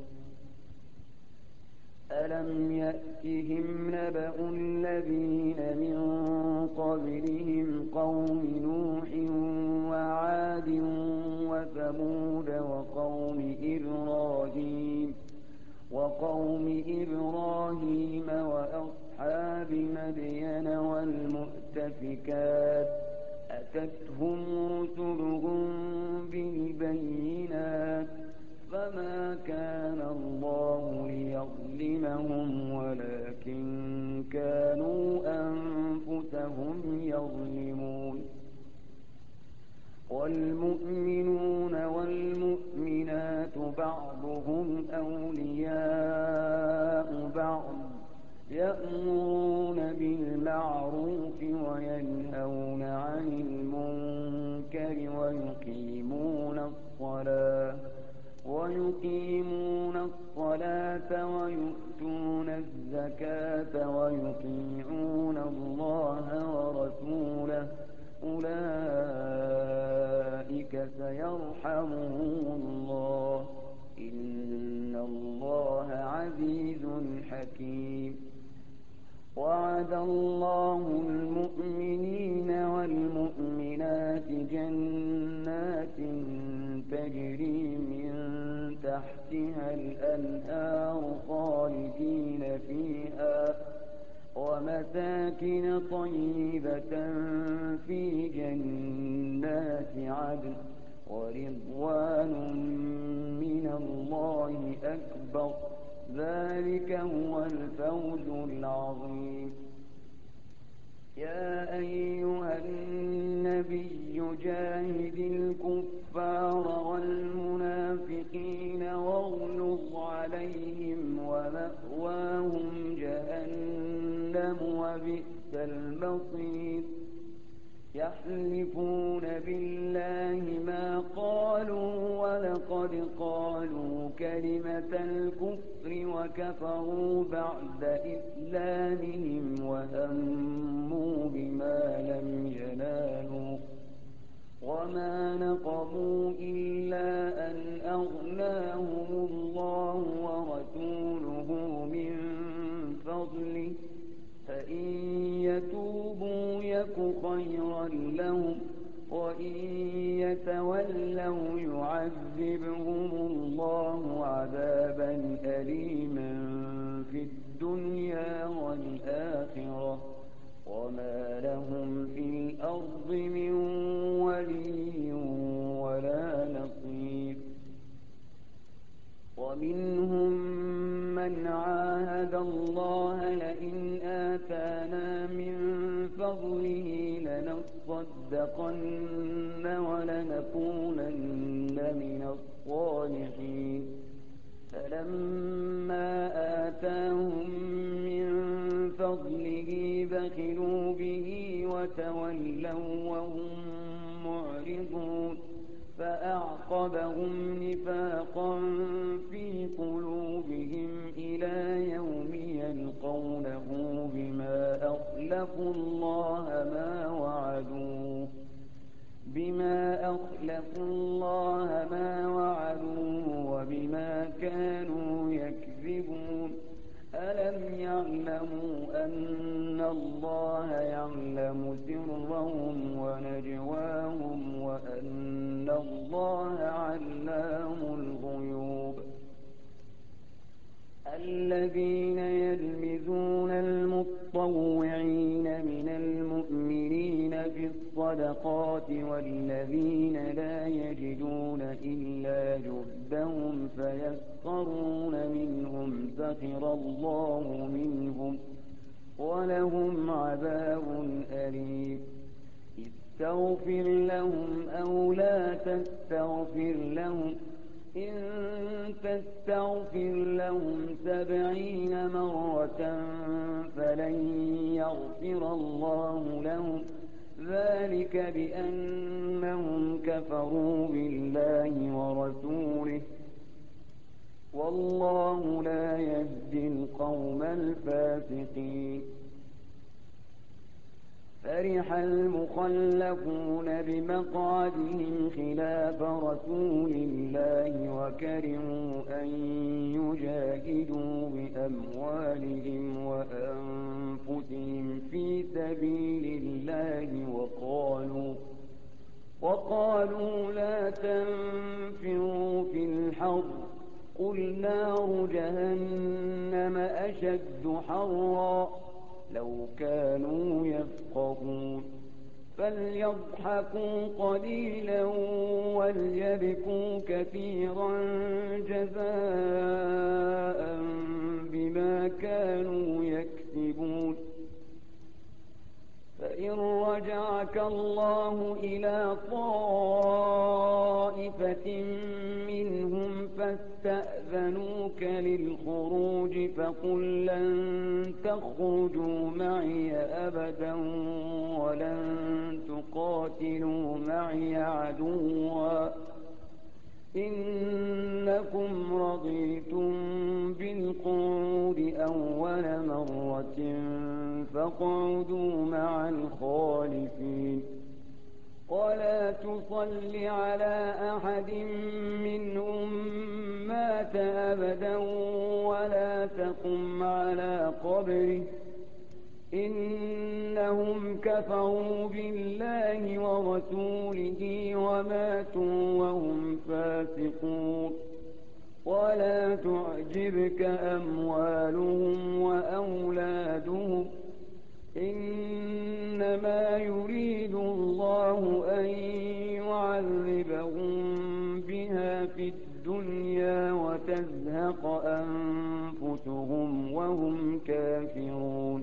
ألم يأتهم نبأ الذين من قبلهم قوم نوح وعاد وثمود وقوم إبراهيم وقوم إبراهيم وأصحاب مدين المؤتفكات أتتهم رسلهم بالبينات فما كان الله ليظلمهم ولكن كانوا أنفسهم يظلمون والمؤمنون والمؤمنات بعضهم أولياء بعض يأمرون بالمعروف وينهون عن المنكر ويقيمون الصلاة ويقيمون الصلاة ويؤتون الزكاة ويطيعون الله ورسوله أولئك سيرحمهم الله إن الله عزيز حكيم وعد الله المؤمنين والمؤمنات جنات تجري من تحتها الأنهار خالدين فيها ومساكن طيبة في جنات عدن ورضوان من الله أكبر ذلك هو الفوز العظيم يا أيها النبي جاهد الكفار والمنافقين واغلظ عليهم ومأواهم جهنم وبئس المصير يحلفون بالله ما قالوا ولقد قالوا كلمة الكفر وكفروا بعد إسلامهم وهموا بما لم ينالوا وما نقموا إلا أن أغناهم الله ورسوله من فضله فإن يتوبوا يك خيرا لهم وإن يتولوا يعذبهم الله عذابا أليما في الدنيا والآخرة وما لهم في الأرض من ولي ولا نصير ومنهم من عاهد الله لئن آتانا من فضله لنصدقن ولنكونن من الصالحين فلما آتاهم من فضله بخلوا به وتولوا وهم معرضون فأعقبهم نفاقا في قلوبهم إلى يوم يلقونه بما أخلفوا الله ما وعدوه بما أخلفوا الله ما وعدوه وبما كانوا يكذبون ألم يعلموا أن الله يعلم سرهم ونجواهم وأن الله علام الغيوب الذين يلمزون المطوعين من المؤمنين في الصدقات والذين لا يجدون إلا جهدهم فيسخرون منهم سخر الله منهم ولهم عذاب أليم استغفر لهم أو لا تستغفر لهم إن تستغفر لهم سبعين مرة فلن يغفر الله لهم ذلك بأنهم كفروا بالله ورسوله والله لا يهدي القوم الفاسقين فرح المخلفون بمقعدهم خلاف رسول الله وكرهوا أن يجاهدوا بأموالهم وأنفسهم في سبيل الله وقالوا وقالوا لا تنفروا في الحر قل نار جهنم أشد حرا لو كانوا يفقهون فليضحكوا قليلا وليبكوا كثيرا جزاء بما كانوا يكسبون. فإن رجعك الله إلى طائفة منهم فاستأذنوك للخروج فقل لن تخرجوا معي أبدا ولن تقاتلوا معي عدوا إنكم رضيتم بالقعود أول مرة فاقعدوا مع الخالفين. ولا تصل على أحد منهم مات أبدا ولا تقم على قبره إنهم كفروا بالله ورسوله وماتوا وهم فاسقون. ولا تعجبك أموالهم وأولادهم إنما يريد الله أن يعذبهم بها في الدنيا وتزهق أنفسهم وهم كافرون.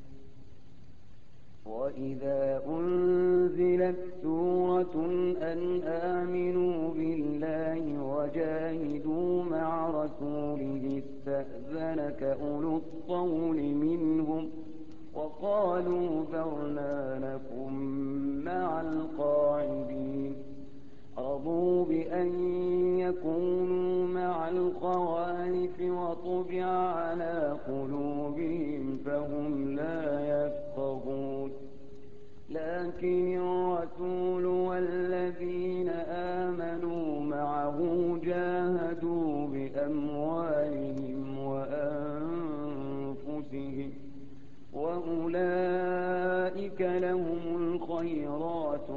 وإذا أنزلت سورة أن آمنوا بالله وجاهدوا مع رسوله استأذنك أولو الطول منهم وقالوا ذرنا نكن مع القاعدين. رضوا بأن يكونوا مع الخوالف وطبع على قلوبهم فهم لا يفقهون. لكن الرسول والذين آمنوا معه جاهدوا بأموالهم وأنفسهم وأولئك لهم الخيرات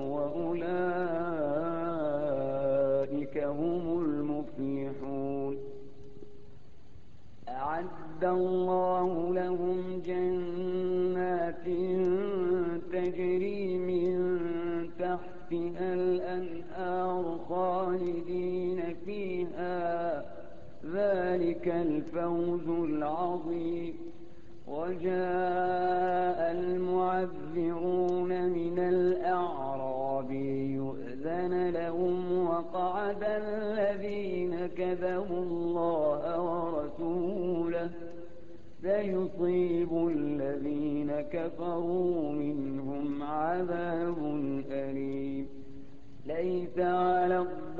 وأولئك هم المفلحون. أعد الله لهم جنات تجري من تحتها الأنهار خالدين فيها ذلك الفوز العظيم. وجاء المعذرون من الأعراب يؤذن لهم وقعد الذين كذبوا الله ورسوله سيصيب الذين كفروا منهم عذاب أليم. ليس على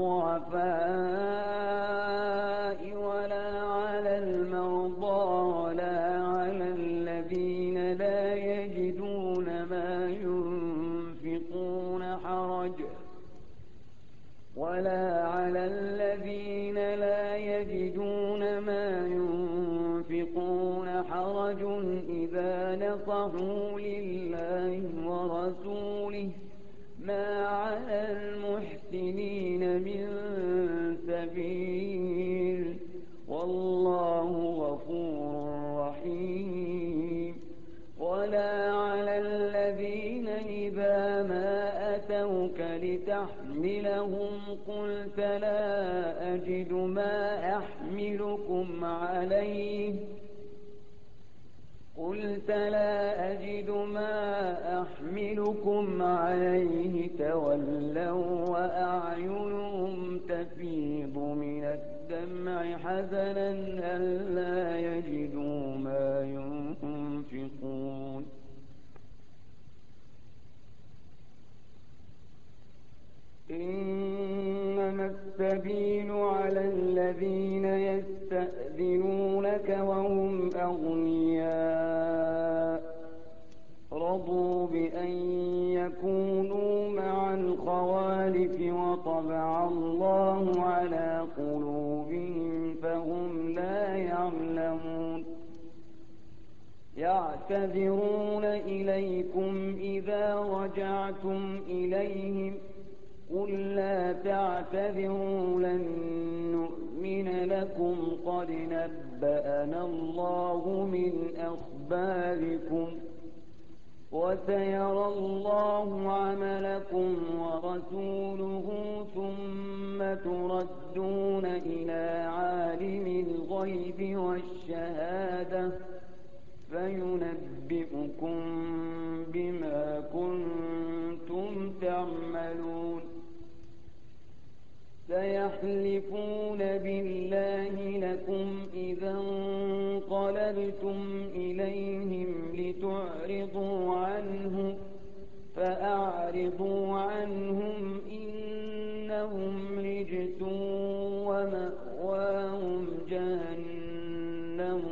الضعفاء ولا على المرضى ولا على الذين لا يجدون ما ينفقون حرج ولا على الذين لا يجدون ما ينفقون حرج إذا نصحوا لله ورسوله ما على المحسنين من سبيل والله غفور رحيم. ولا على الذين إذا ما أتوك لتحملهم قلت لا أجد ما أحملكم عليه قلت لا أجد ما أحملكم عليه تولوا وأعينهم تفيض من الدمع حزنا ألا يجدوا ما ينفقون. إنما السبيل على الذين يستأذنونك وهم أغنياء رضوا بأن يكونوا مع الخوالف وطبع الله على قلوبهم فهم لا يعلمون. يعتذرون إليكم إذا رجعتم إليهم قل لا تعتذروا لن نؤمن لكم قد نبأنا الله من أخباركم وسيرى الله عملكم ورسوله ثم تردون إلى عالم الغيب والشهادة فينبئكم بما كنتم تعملون سيحلفون بالله لكم إذا انقلبتم إليهم لتعرضوا عنهم فأعرضوا عنهم إنهم رجس ومأواهم جهنم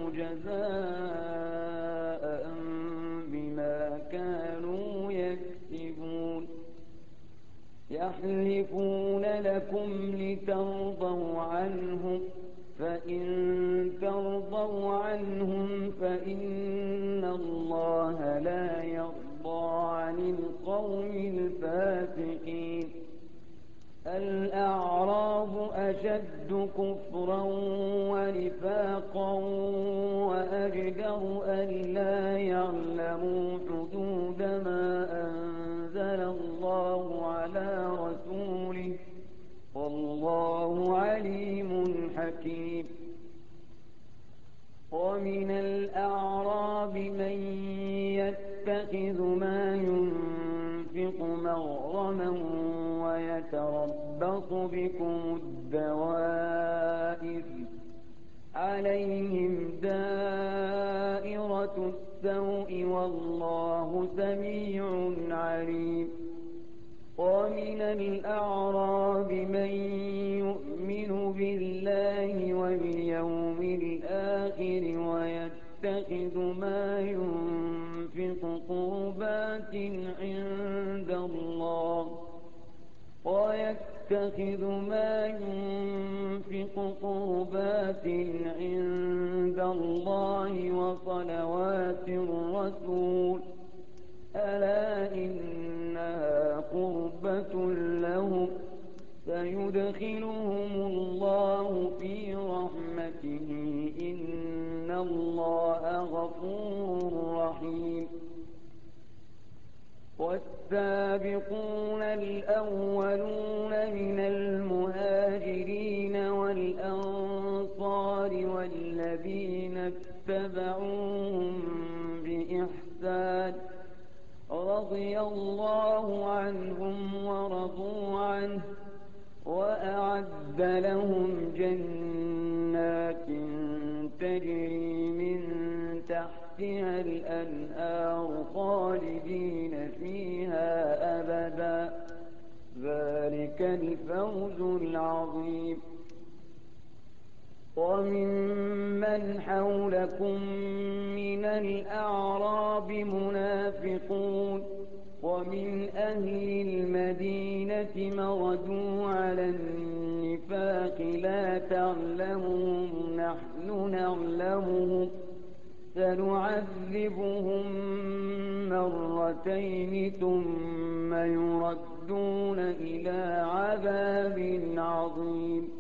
جزاء بما كانوا يكسبون يحلفون لكم لترضوا عنهم فإن ترضوا عنهم فإن الله لا يرضى عن القوم الفاسقين الأعراب أشد كفرا ونفاقا وأجدر ألا يعلموا حدود ما أنزل الله على رسوله والله عليم حكيم ومن الأعراب من يتخذ ما ينفق مغرما ويتربص بكم الدوائر عليهم دائرة السوء والله سميع عليم ومن الأعراب من يؤمن بالله واليوم الآخر ويتخذ ما ينفق قربات عند الله ويتخذ ما ينفق قربات عند الله وصلوات الرسول ألا إنها قربة لهم سيدخلهم الله في رحمته إن الله غفور رحيم والسابقون الأولون من المهاجرين والأنصار والذين اتبعوهم بإحسان رضي الله عنهم ورضوا عنه وأعد لهم جنات تجري من تحتها الأنهار خالدين فيها أبدا ذلك الفوز العظيم وممن حولكم من الأعراب منافقون ومن أهل المدينة مردوا على النفاق لا تعلمهم نحن نعلمهم سنعذبهم مرتين ثم يردون إلى عذاب عظيم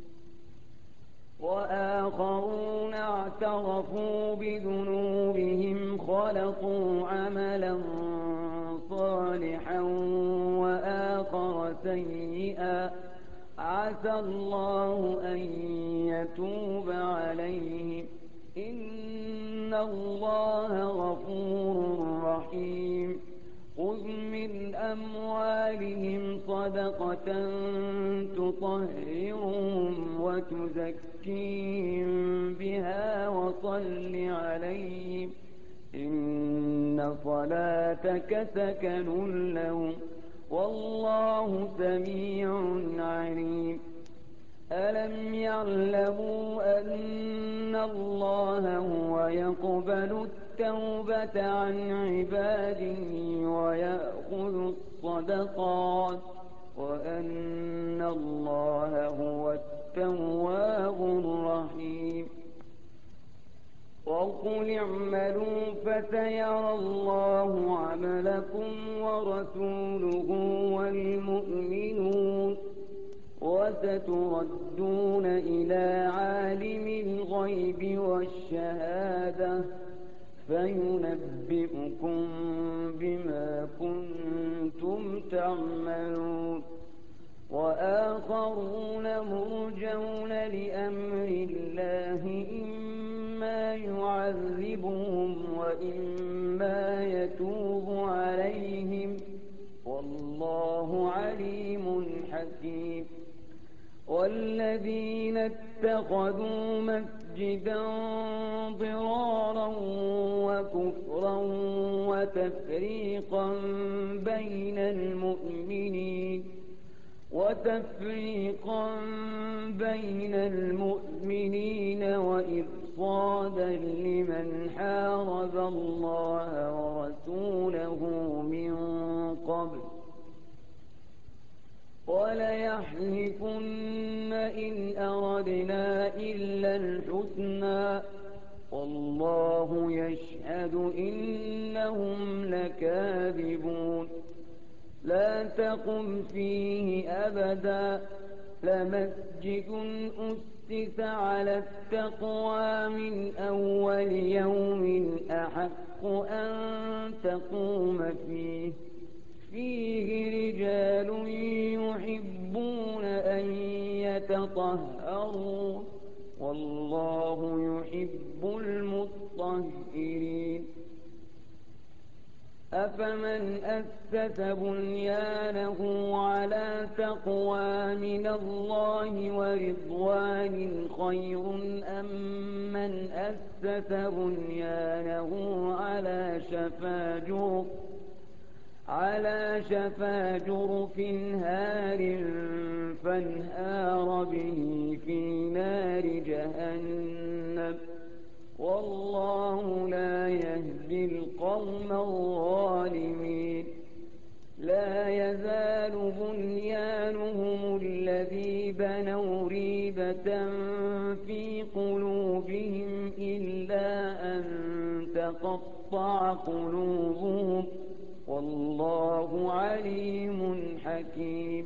وآخرون اعترفوا بذنوبهم خلقوا عملا صالحا وآخر سيئا عسى الله أن يتوب عليهم إن الله غفور رحيم خذ من أموالهم صدقة تطهرهم وتزكيهم بها وصل عليهم إن صلاتك سكن لهم والله سميع عليم ألم يعلموا أن الله هو يقبل التوبة عن عباده ويأخذ الصدقات وأن الله هو التواب الرحيم وقل اعملوا فسيرى الله عملكم ورسوله والمؤمنون وستردون إلى عالم الغيب والشهادة فينبئكم يرجون لأمر الله إما يعذبهم وإما يتوب عليهم والله عليم حكيم. والذين اتخذوا مسجدا ضرارا وكفرا وتفريقا بين المؤمنين وتفريقا بين المؤمنين وإرصادا لمن حارب الله ورسوله من قبل وليحلفن إن أردنا إلا الحسنى والله يشهد إنهم لكاذبون. لا تقم فيه أبدا لمسجد أسس على التقوى من أول يوم أحق أن تقوم فيه فيه رجال يحبون أن يتطهروا والله يحب المطهرين. أفمن أسس بنيانه على تقوى من الله ورضوان خير أم من أسس بنيانه على شفا جرف على شفا جرف هار فانهار به في نار جهنم والله لا يهدي القوم الظالمين. لا يزال بنيانهم الذي بنوا ريبة في قلوبهم إلا أن تقطع قلوبهم والله عليم حكيم.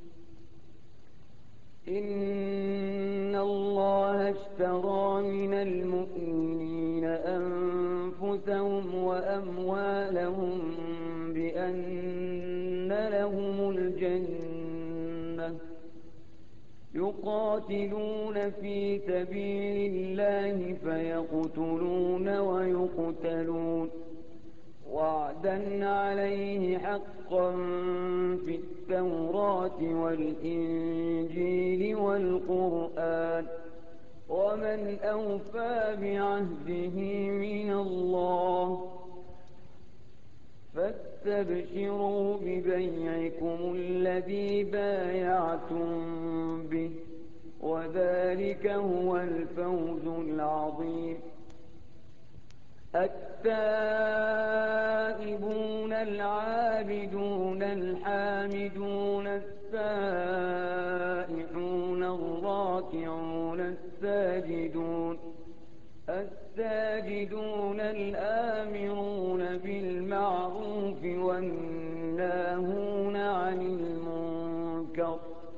إن الله اشترى من المؤمنين أنفسهم وأموالهم بأن لهم الجنة يقاتلون في سبيل الله فيقتلون ويقتلون وعدا عليه حقا في التوراة والإنجيل والقرآن ومن أوفى بعهده من الله فاستبشروا ببيعكم الذي بايعتم به وذلك هو الفوز العظيم. التائبون العابدون الحامدون السائحون الراكعون الساجدون الساجدون الآمرون بالمعروف والناهون عن المنكر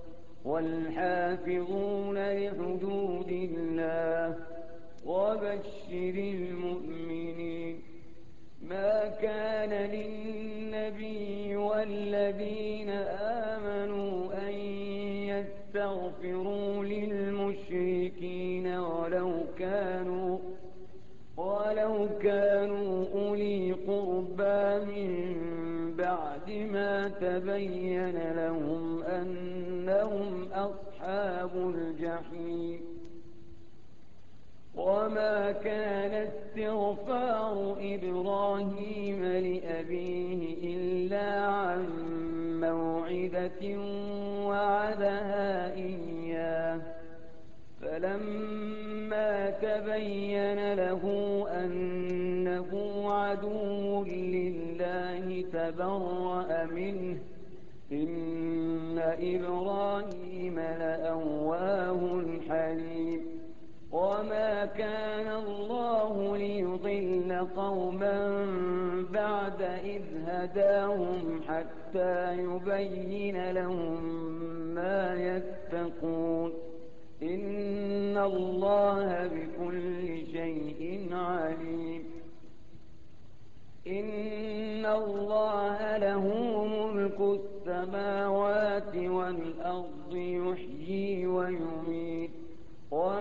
والحافظون لحدود الله وبشر المؤمنين. ما كان للنبي والذين آمنوا أن يستغفروا للمشركين ولو كانوا ولو كانوا أولي قربى من بعد ما تبين لهم أنهم أصحاب الجحيم. وما كان استغفار إبراهيم لأبيه إلا عن موعدة وعدها إياه فلما تبين له أنه عدو لله تبرأ منه إن إبراهيم لأواه حليم. وما كان الله ليضل قوما بعد إذ هداهم حتى يبين لهم ما يتقون إن الله بكل شيء عليم. إن الله له ملك السماوات والأرض يحيي ويميت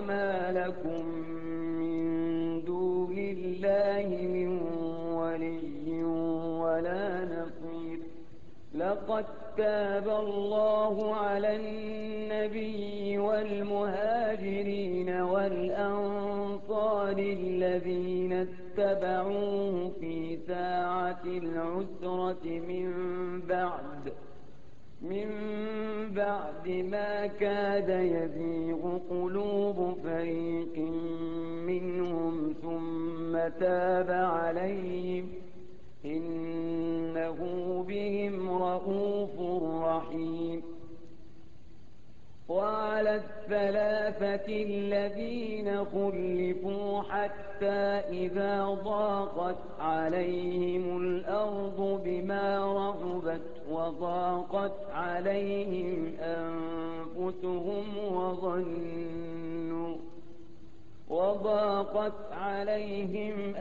وما لكم من دون الله من ولي ولا نصير. لقد تاب الله على النبي والمهاجرين والأنصار الذين اتبعوه في ساعة العسرة من بعد من بعد ما كاد يزيغ قلوب فريق منهم ثم تاب عليهم إنه بهم رءوف رحيم. وعلى الثلاثة الذين خلفوا حتى إذا ضاقت عليهم الأرض بما رحبت وضاقت عليهم أنفسهم وظنوا وضاقت عليهم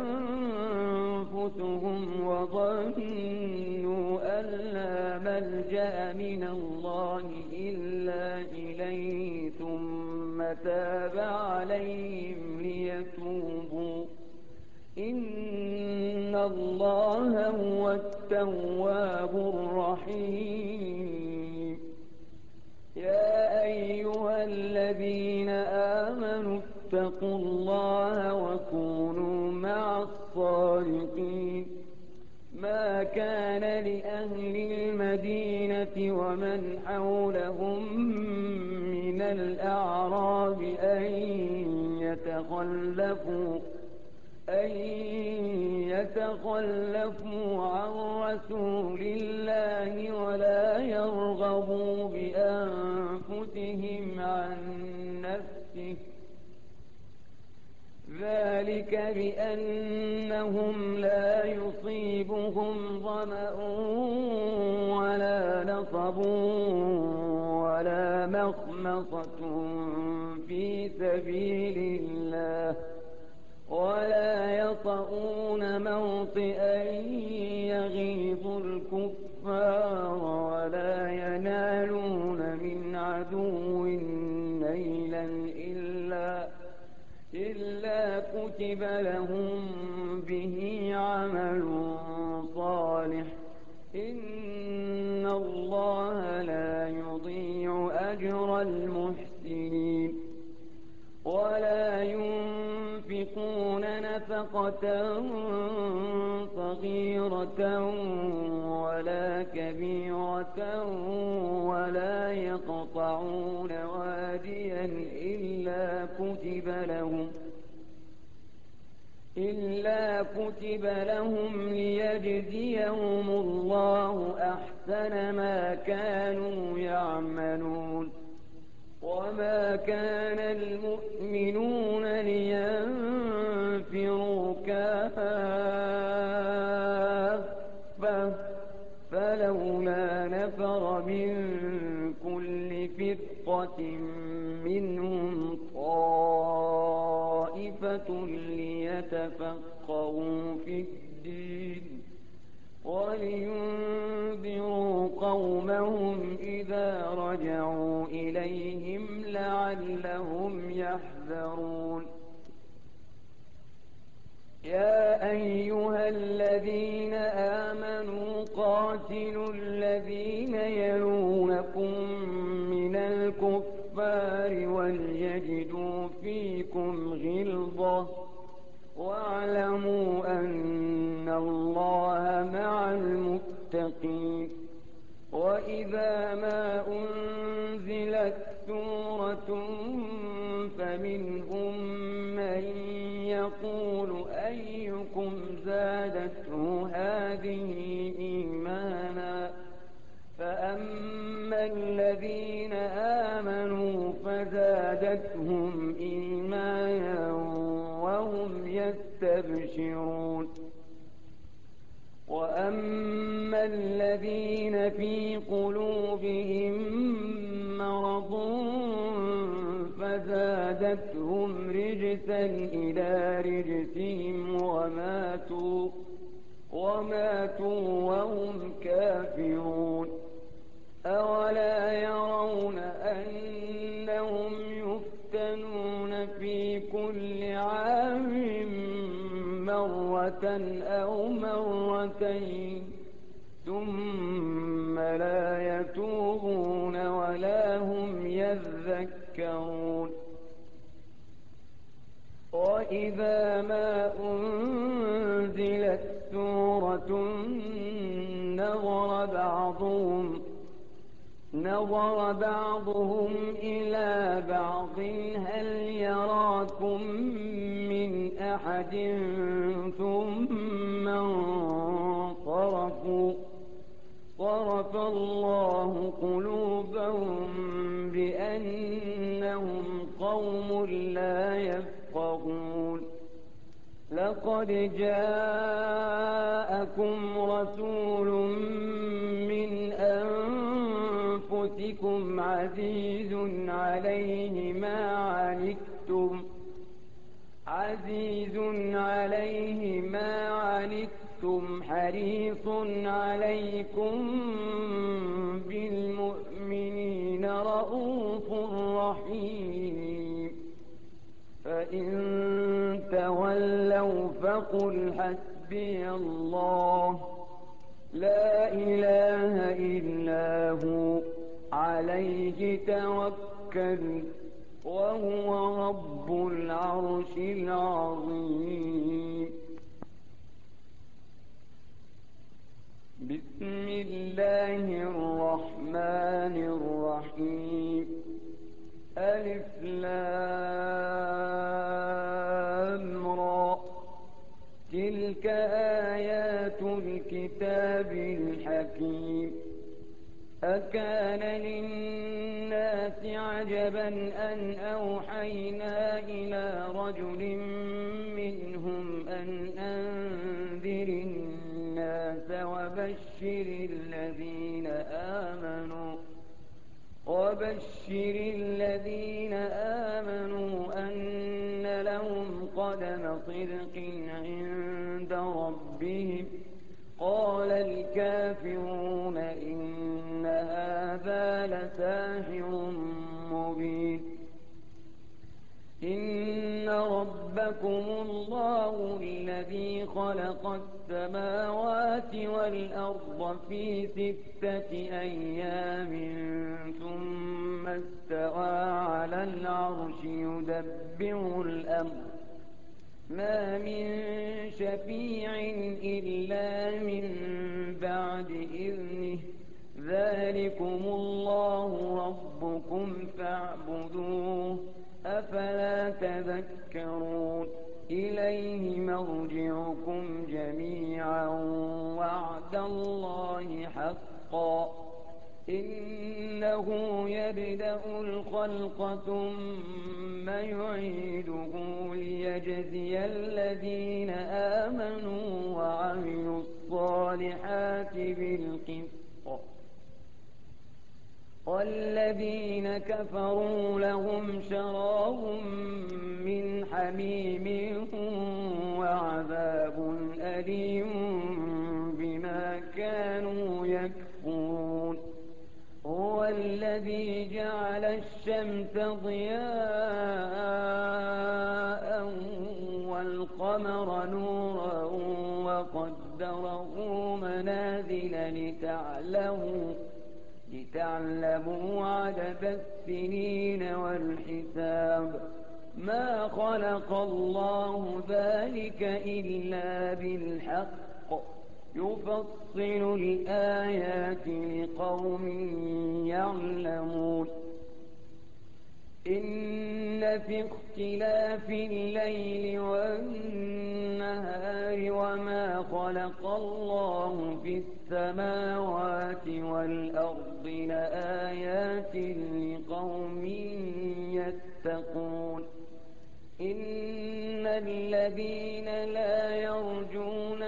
أنفسهم وظنوا أن لا ملجأ من الله إلا إليه ثم تاب عليهم ليتوبوا إن الله هو التواب الرحيم. يا أيها الذين آمنوا اتقوا الله وكونوا مع الصادقين. ما كان لأهل المدينة ومن حولهم من الأعراب أن يتخلفوا أن يتخلفوا عن رسول الله ولا يرغبوا بأنفسهم عن نفسه ذلك بأنهم لا يصيبهم ظمأ ولا نصب ولا مخمصة في سبيل الله ولا يطؤون موطئا يغيظ الكفار ولا ينالون من عدو نيلا إلا إلا كتب لهم به عمل صالح إن الله لا يضيع أجر المحسنين. ولا ينفقون نفقة صغيرة ولا كبيرة ولا يقطعون واديا إلا كتب لهم إلا كتب لهم ليجزيهم الله أحسن ما كانوا يعملون. وما كان المؤمنون لينفروا كافة فلولا نفر من كل فرقة منهم طائفة ليتفقهوا في الدين ولينذروا قومهم إذا رجعوا إليهم لعلهم يحذرون. يا أيها الذين آمنوا قاتلوا الذين يلونكم من الكفار وليجدوا فيكم غلظة واعلموا أن الله مع المتقين. وإذا ما أنزلت سورة فمنهم من يقول أيكم زادته هذه إيمانا فأما الذين آمنوا فزادتهم إيمانا وهم يستبشرون. وأما الذين في قلوبهم مرض فزادتهم رجسا إلى رجسهم وماتوا وماتوا وهم كافرون. أولا يرون أنهم يفتنون مرة أو مرتين ثم لا يتوبون ولا هم يذكرون. وإذا ما أنزلت سورة نظر بعضهم نظر بعضهم إلى بعض هل يراكم من أحد ثم انصرفوا صرف الله قلوبهم بأنهم قوم لا يفقهون. لقد جاءكم رسول من أنفسكم عزيز عليه ما عنتم عزيز عليه ما عنتم حريص عليكم بالمؤمنين رءوف رحيم. فإن تولوا فقل حسبي الله لا إله إلا هو عليه توكل وهو رب العرش العظيم. بسم الله الرحمن الرحيم. ألف لام را تلك آيات الكتاب الحكيم. أكان للناس عجبا أن أوحينا إلى رجل منهم أن أنذر الناس وبشر الذين آمنوا وبشر الذين آمنوا أن لهم قدم صدق عند ربهم. قال الكافرون إن هذا لساحر مبين. إن ربكم الله الذي خلق السماوات والأرض في ستة أيام ثم استوى على العرش يدبر الأمر ما من شفيع إلا من بعد إذنه ذلكم الله ربكم فاعبدوه أفلا تذكرون. إليه مرجعكم جميعا وعد الله حقا إنه يبدأ الخلق ثم يعيده ليجزي الذين آمنوا وعملوا الصالحات بالقسط والذين كفروا لهم شراب من حميم وعذاب أليم بما كانوا يكفرون. هو الذي جعل الشمس ضياء والقمر نورا وقدره منازل لتعلموا لتعلموا عدد السنين والحساب. ما خلق الله ذلك إلا بالحق يفصل الآيات لقوم يعلمون. إن في اختلاف الليل والنهار وما خلق الله في السماوات والأرض لآيات لقوم يتقون. إن الذين لا يرجون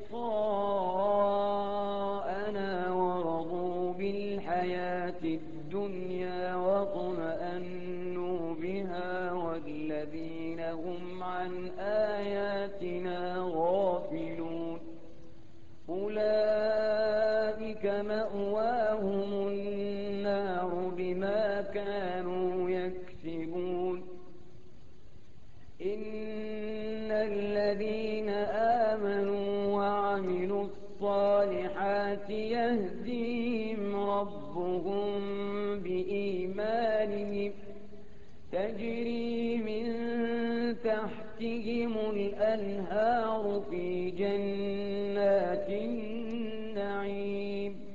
لقاءنا ورضوا بالحياة الدنيا واطمأنوا بها والذين هم عن آياتنا غافلون أولئك مأواهم النار بما كانوا يكسبون. إن الذين آمنوا يهديهم ربهم بإيمانهم تجري من تحتهم الأنهار في جنات النعيم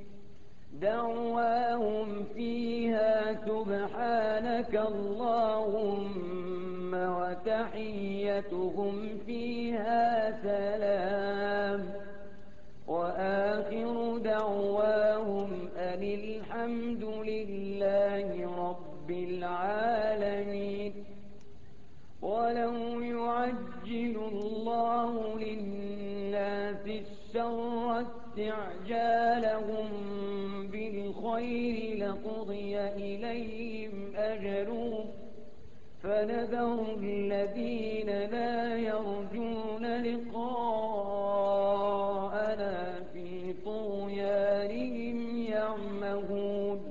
دعواهم فيها سبحانك اللهم وتحيتهم فيها سلام وآخر دعواهم أن الحمد لله رب العالمين ولو يعجل الله للناس الشر استعجالهم بالخير لقضي إليهم أجلهم فنذر الذين لا يرجون لقاءنا في طغيانهم يعمهون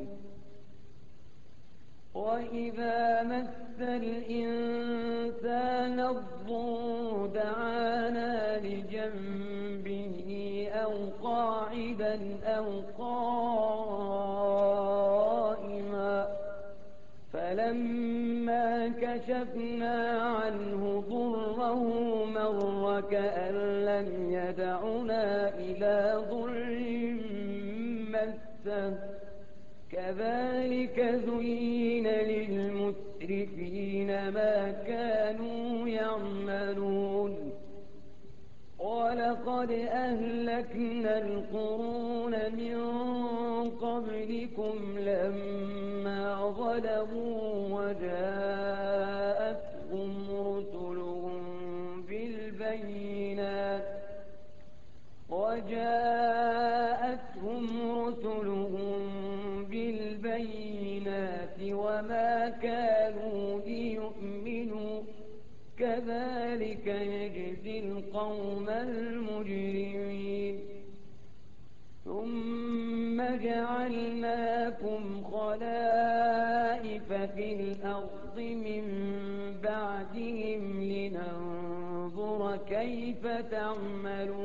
وإذا مس الإنسان الضر دعانا لجنبه أو قاعدا أو قائما فلما كشفنا عنه ضره مر كأن لم يدعنا إلى ضر مسه كذلك زين للمسرفين ما كانوا يعملون ولقد أهلكنا القرون من قبلكم لما ظلموا وجاءتهم رسلهم بالبينات وجاءتهم رسلهم بالبينات وما كانوا ليؤمنوا كذلك يجزي القوم المجرمين ثم جعلناكم خلائف في الأرض من بعدهم لننظر كيف تعملون